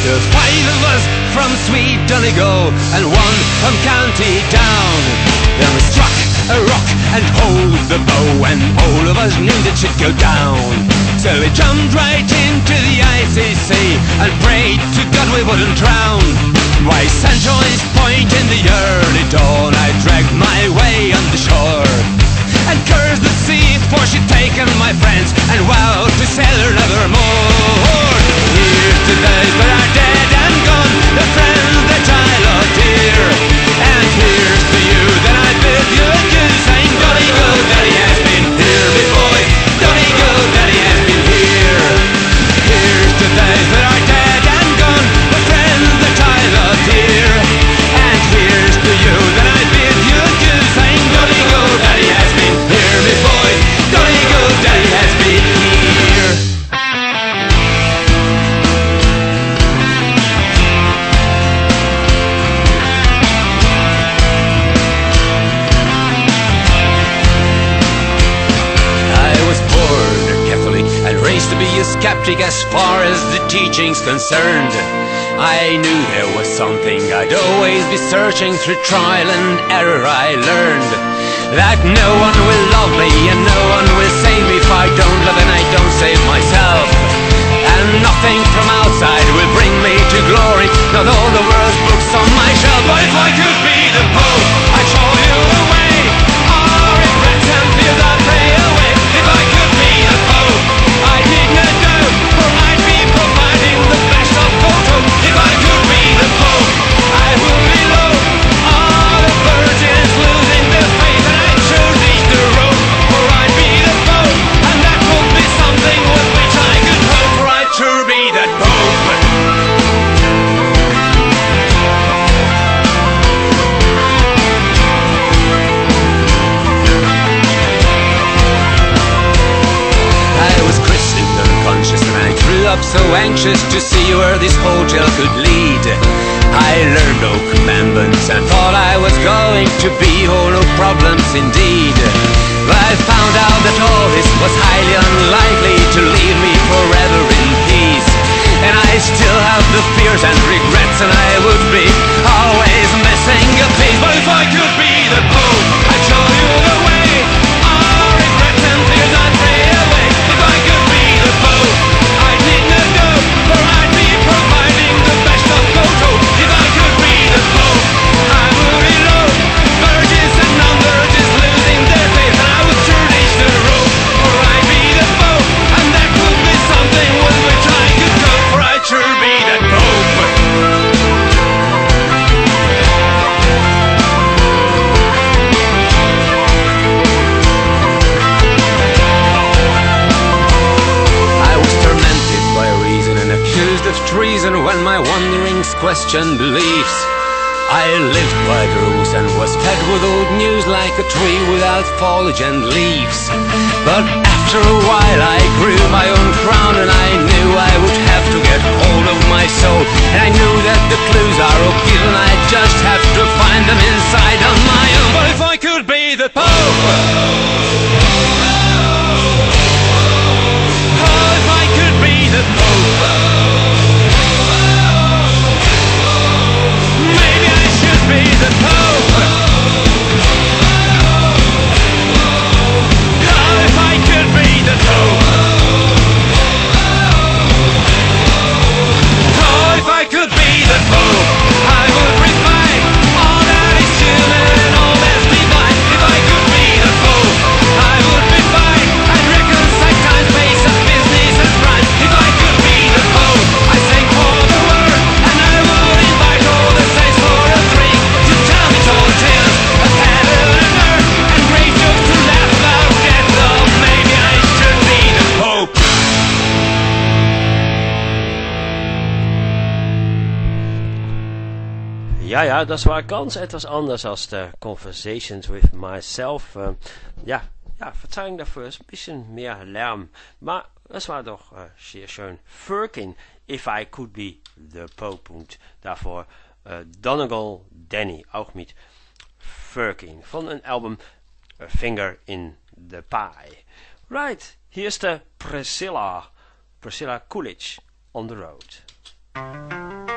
There's five of us from sweet Donegal and one from County Down. Then we struck a rock and hold the bow, and all of us knew that she'd go down. So we jumped right into the icy sea and prayed to God we wouldn't drown. By Saint John's Point in the early dawn, I dragged my way on the shore and cursed the sea, for she'd taken my friends and vowed to sail her nevermore. Here's to those that are dead and gone, the friends that I love dear. And here's to you that I bid you adieu, saying Donegal Daddy has been here before, Donegal Daddy has been here. Here's to those that are dead and gone, the friends that I love dear. And here's to you that I bid you adieu, saying Donegal Daddy has been here before, Donegal Daddy has been here. To be a skeptic as far as the teaching's concerned. I knew there was something I'd always be searching. Through trial and error I learned that no one will love me and no one will save me if I don't love and I don't save myself. And nothing from outside will bring me to glory, not all the world's books on my shelf. But if I could be the Pope, I'd show you the way. Our regrets and fears I'd pray away. If I could be the Pope, I did not know, for I'd be providing the best of photo. If I could be the Pope, I would be low. All the virgins losing their faith, and I'd show these the road. For I'd be the Pope, and that would be something with which I could hope. For I'd sure be that Pope. And I grew up so anxious to see where this hotel could lead. I learned no commandments and thought I was going to be oh no problems indeed. But I found out that all this was highly unlikely to leave me forever in peace. And I still have the fears and regrets, and I would be always missing a piece. But if I could be the Pope, I'd show you the way. All regrets and fears I'd pray away. If I could be the Pope, I did not know, for I'd be providing the best of photo. If I could be the Pope, I would elope. Virgins and non-virgins losing their faith, and I would sure reach the road. For I'd be the Pope, and that would be something with which I could cope. For I'd sure be that Pope. Of treason when my wanderings questioned beliefs. I lived by the rules and was fed with old news like a tree without foliage and leaves. But after a while I grew my own crown, and I knew I would have to get hold of my soul. And I knew that the clues are all given, I just have to find them inside on my own. But if I could be the Pope, oh, if I could be the Pope, be the Pope. Oh, if I could be the Pope. Oh, if I could be the Pope, I would refine all that is human and all that's divine. If I could be the Pope, I would be fine and reconcile time, space, and business and crime. If I could be the Pope, I'd sing for the world, and I would invite all the saints for a drink. Tell me tall tales of heaven and earth, and great jokes to laugh about death. Oh, maybe I should be the Pope. Ja, ja, dat was ganz etwas anders als de Conversations with Myself. Uh, ja, ja, Verzeihung dafür, ist ein bisschen mehr Lärm. Maar es war doch uh, sehr schön. Firkin, If I Could Be the Pope. Und davor uh, Donegal Danny, auch mit Firkin, von een Album uh, Finger in the Pie. Right, here's the Priscilla, Priscilla Coolidge, On the Road.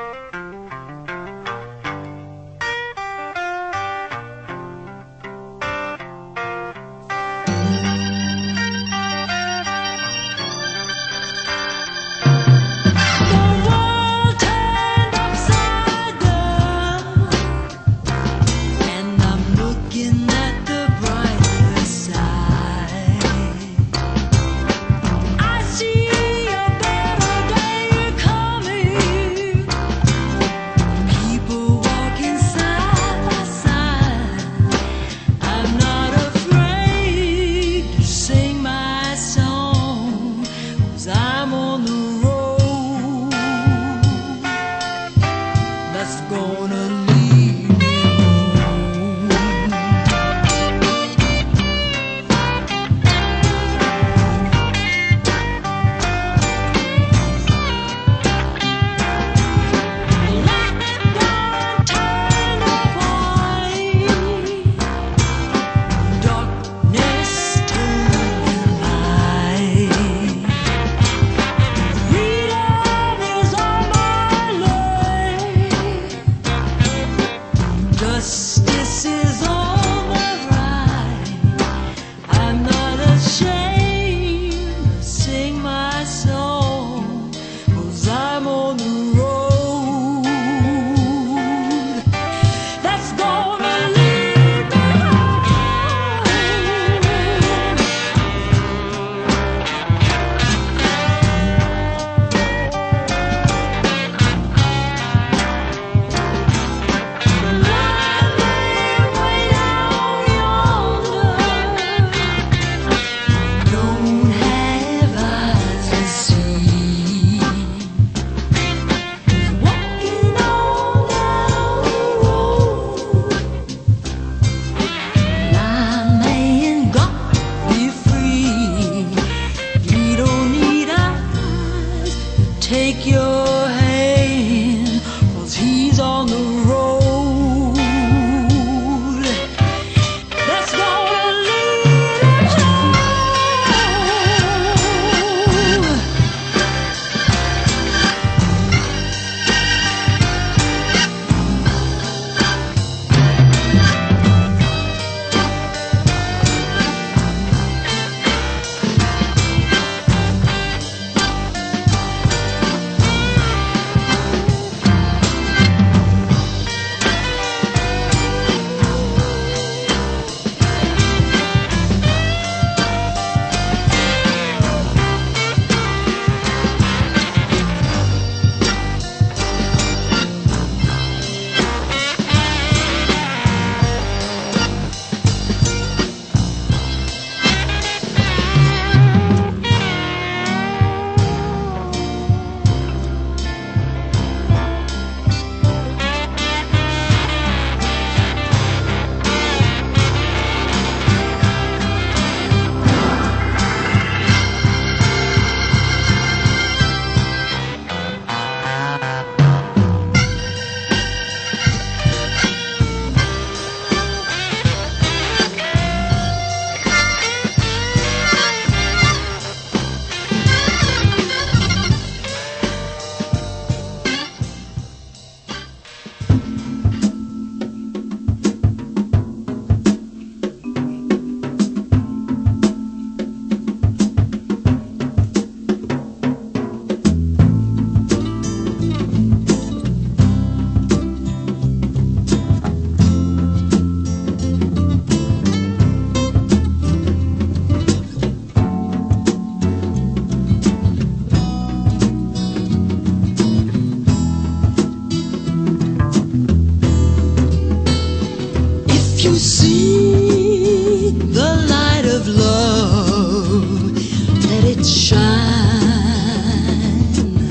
you see the light of love, let it shine.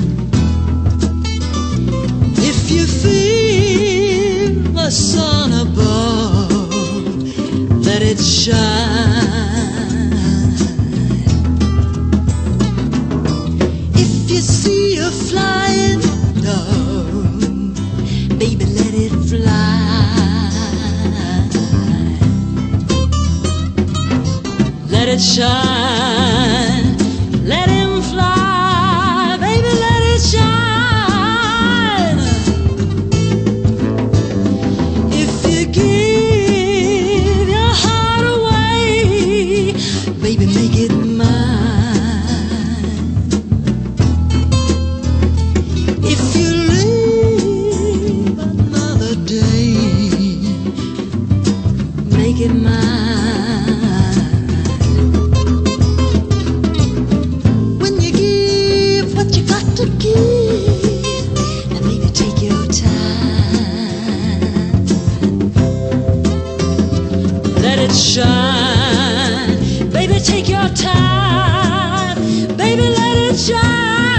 If you feel the sun above, let it shine. If you see a flying dove, baby, let it fly. Let it shine, let him fly, baby, let it shine. If you give your heart away, baby, make it mine. If you live another day, make it mine. When you give what you got to give, and maybe take your time. Let it shine, baby, take your time, baby, let it shine.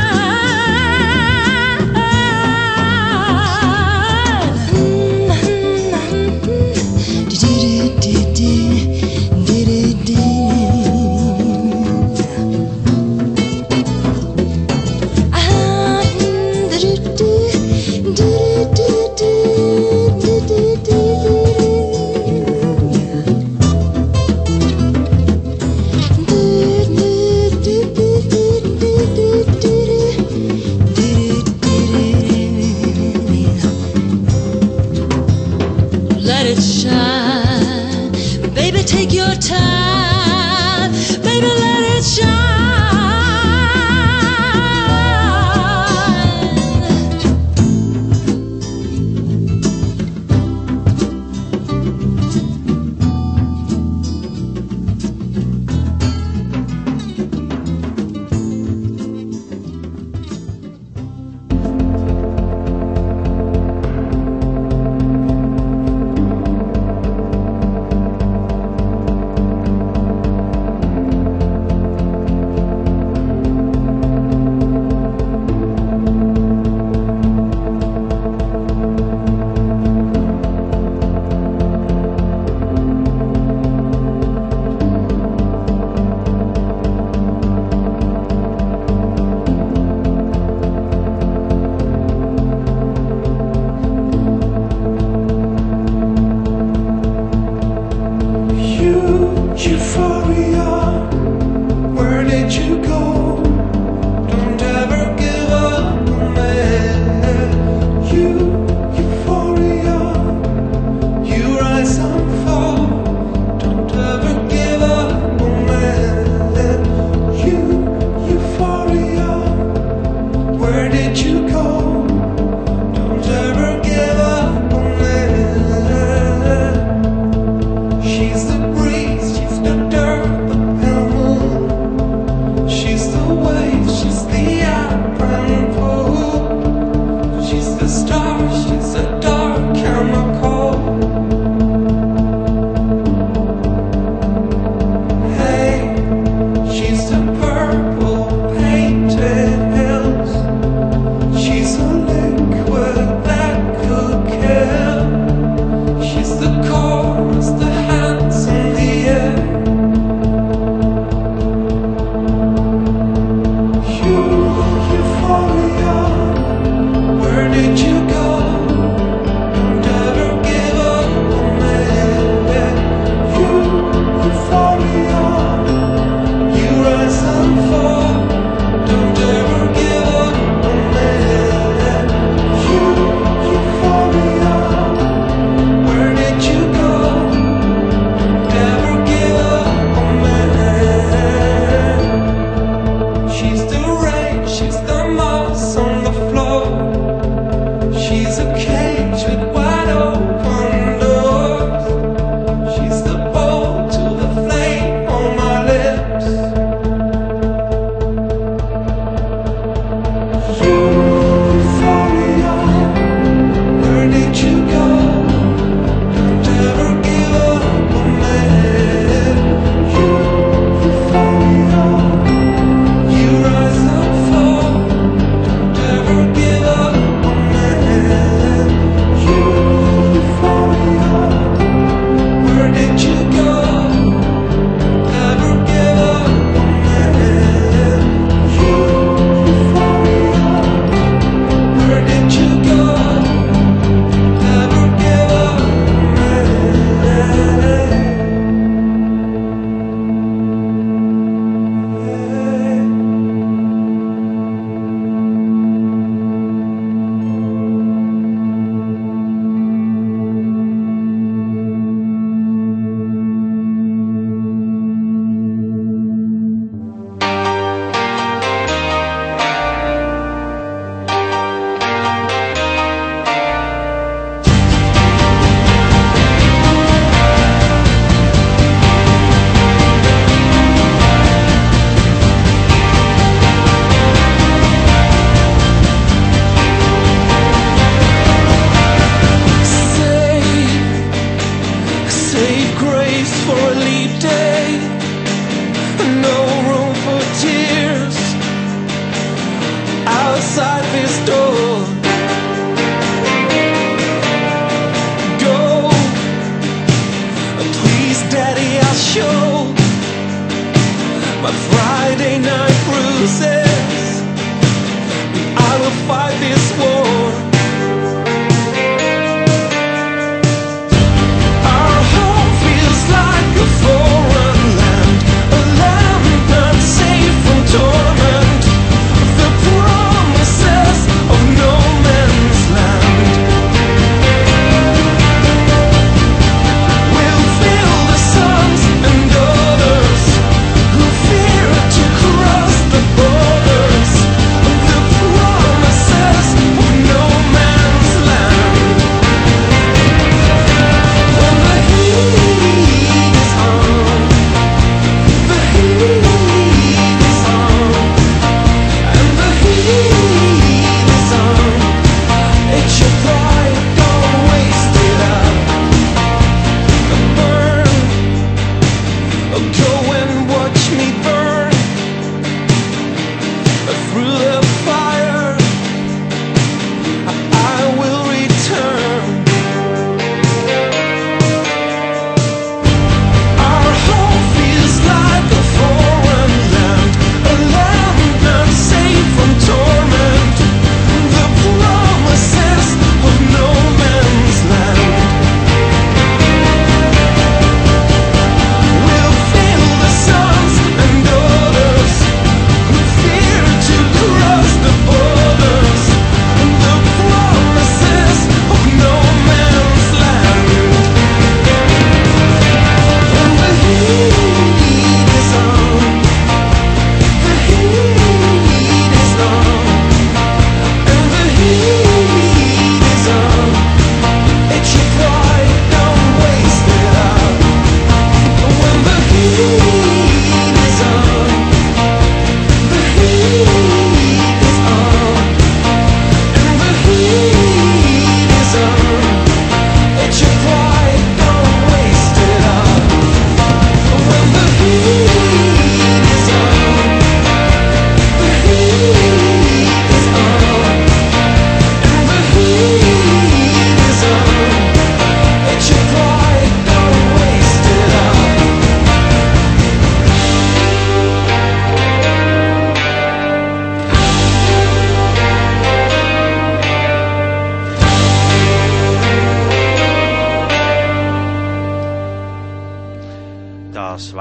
Let it shine, baby, take your time, baby, let it shine. She's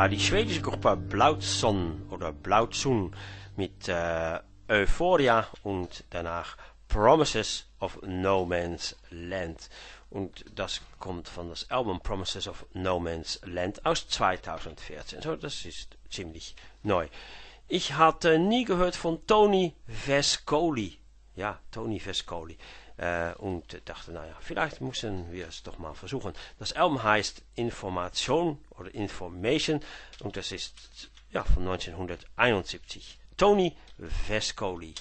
war die schwedische Gruppe Blautzon oder Blautzun mit äh, Euphoria und danach Promises of No Man's Land. Und das kommt von das Album Promises of No Man's Land aus zweitausendvierzehn. So, das ist ziemlich neu. Ich hatte nie gehört von Tony Vescoli. Ja, Tony Vescoli. Äh, und dachte, naja, vielleicht müssen wir es doch mal versuchen. Das Album heißt Information oder Information und das ist ja von neunzehnhunderteinundsiebzig. Tony Vescoli.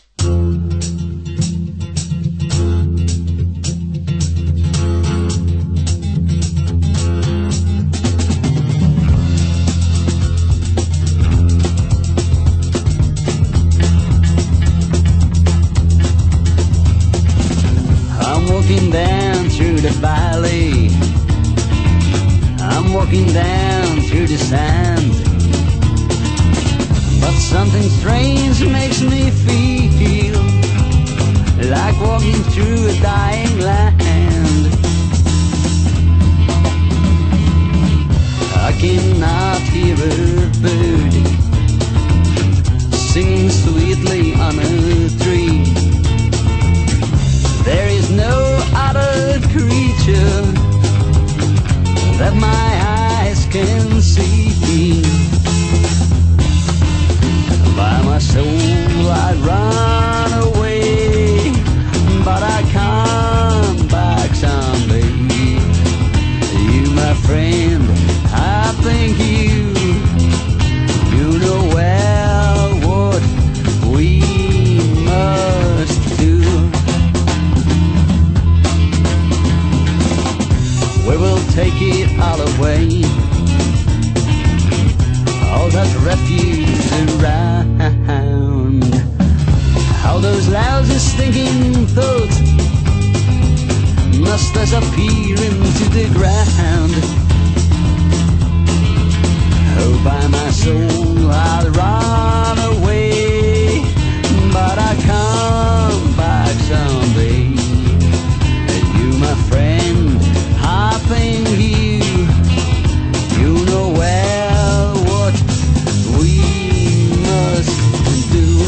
Walking down through the valley, I'm walking down through the sand, but something strange makes me feel like walking through a dying land. I cannot hear a bird singing sweetly on a tree. There is no other creature that my eyes can see. By my soul I run away, but I come back someday. You, my friend, I think you, you know well what we must do. We will take it all away, all that refuse around, all those lousy stinking thoughts must disappear into the ground. Oh, by my soul I'll run away, but I come back someday. You, my friend, I think you, you know well what we must do.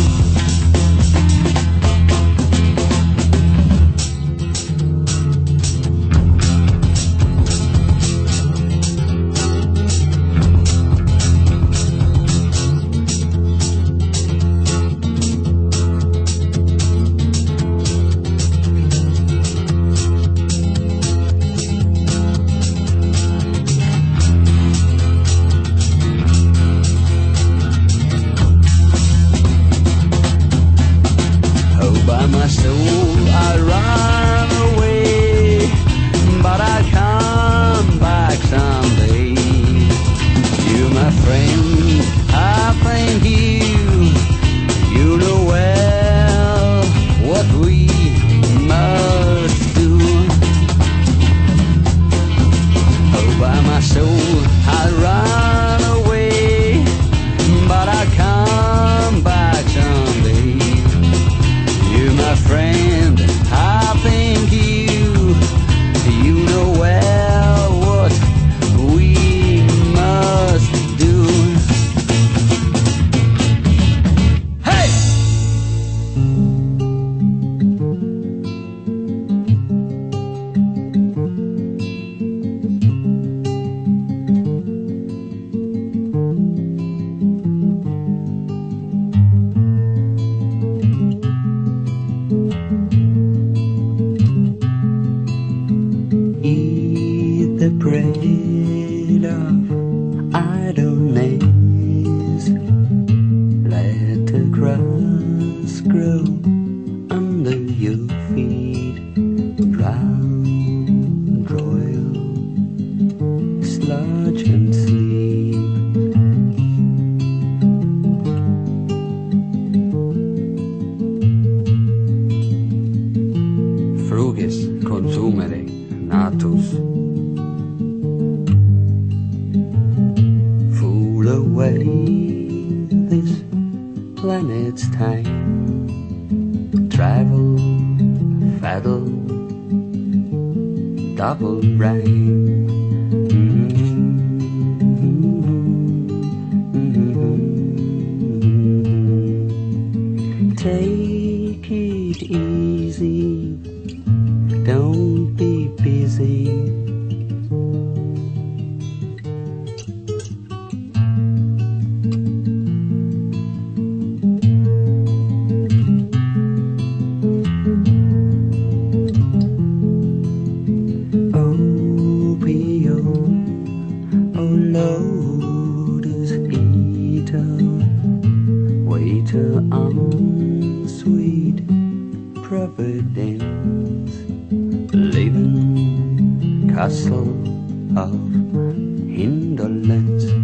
castle of indolence.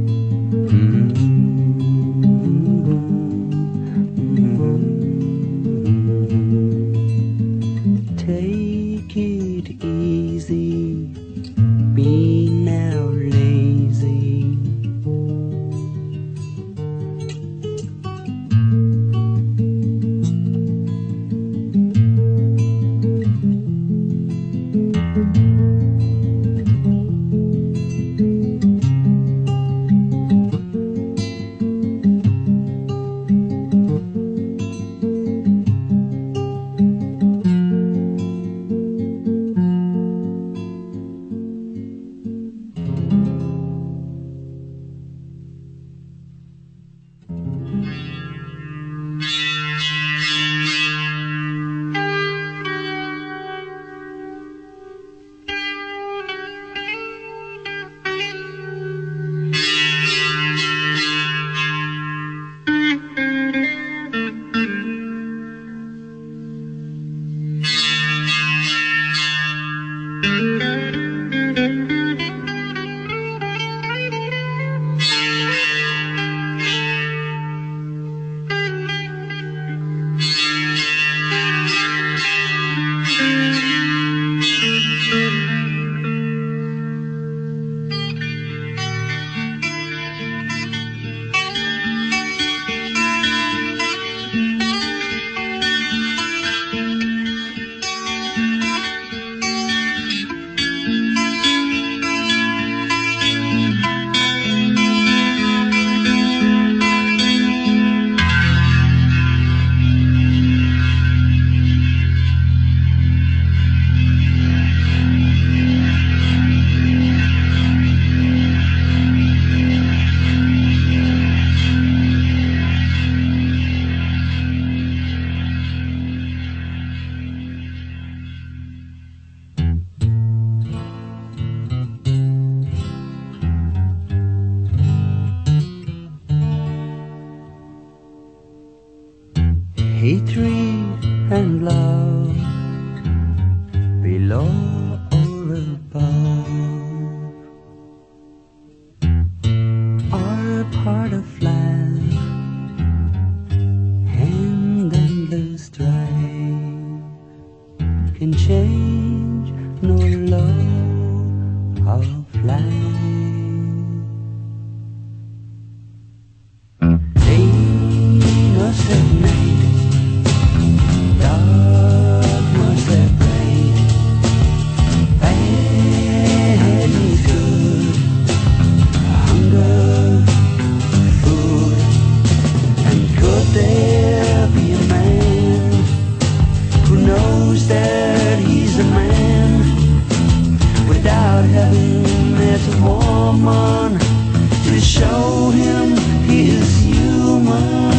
Take it easy, be now lazy. Hatred and love below or above are a part of life, and endless strife can change no law of life. Innocent night, darkness that bright, bad is good, hunger, food, and could there be a man who knows that he's a man without having met a woman to show him he is human?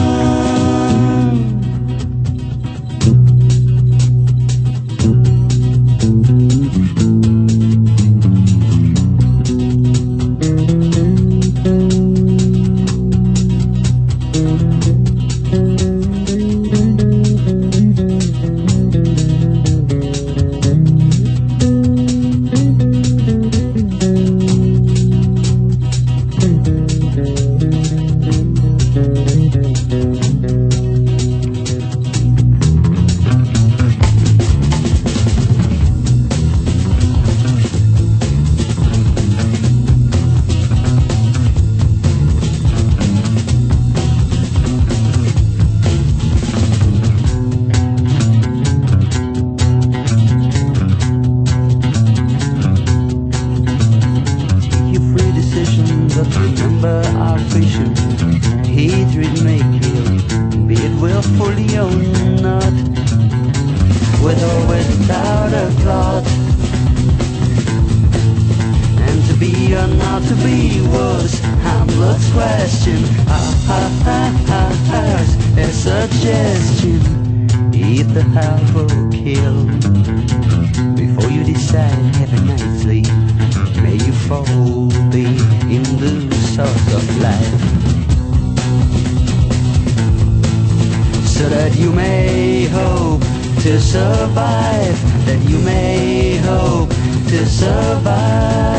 survive.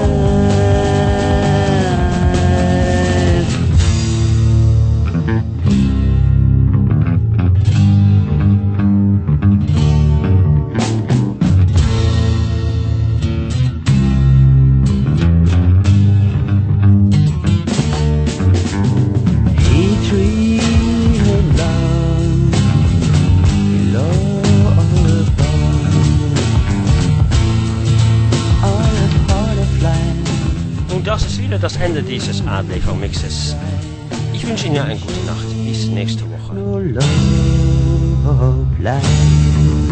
Das ist wieder das Ende dieses A D V-Mixes. Ich wünsche Ihnen eine gute Nacht. Bis nächste Woche. No love life.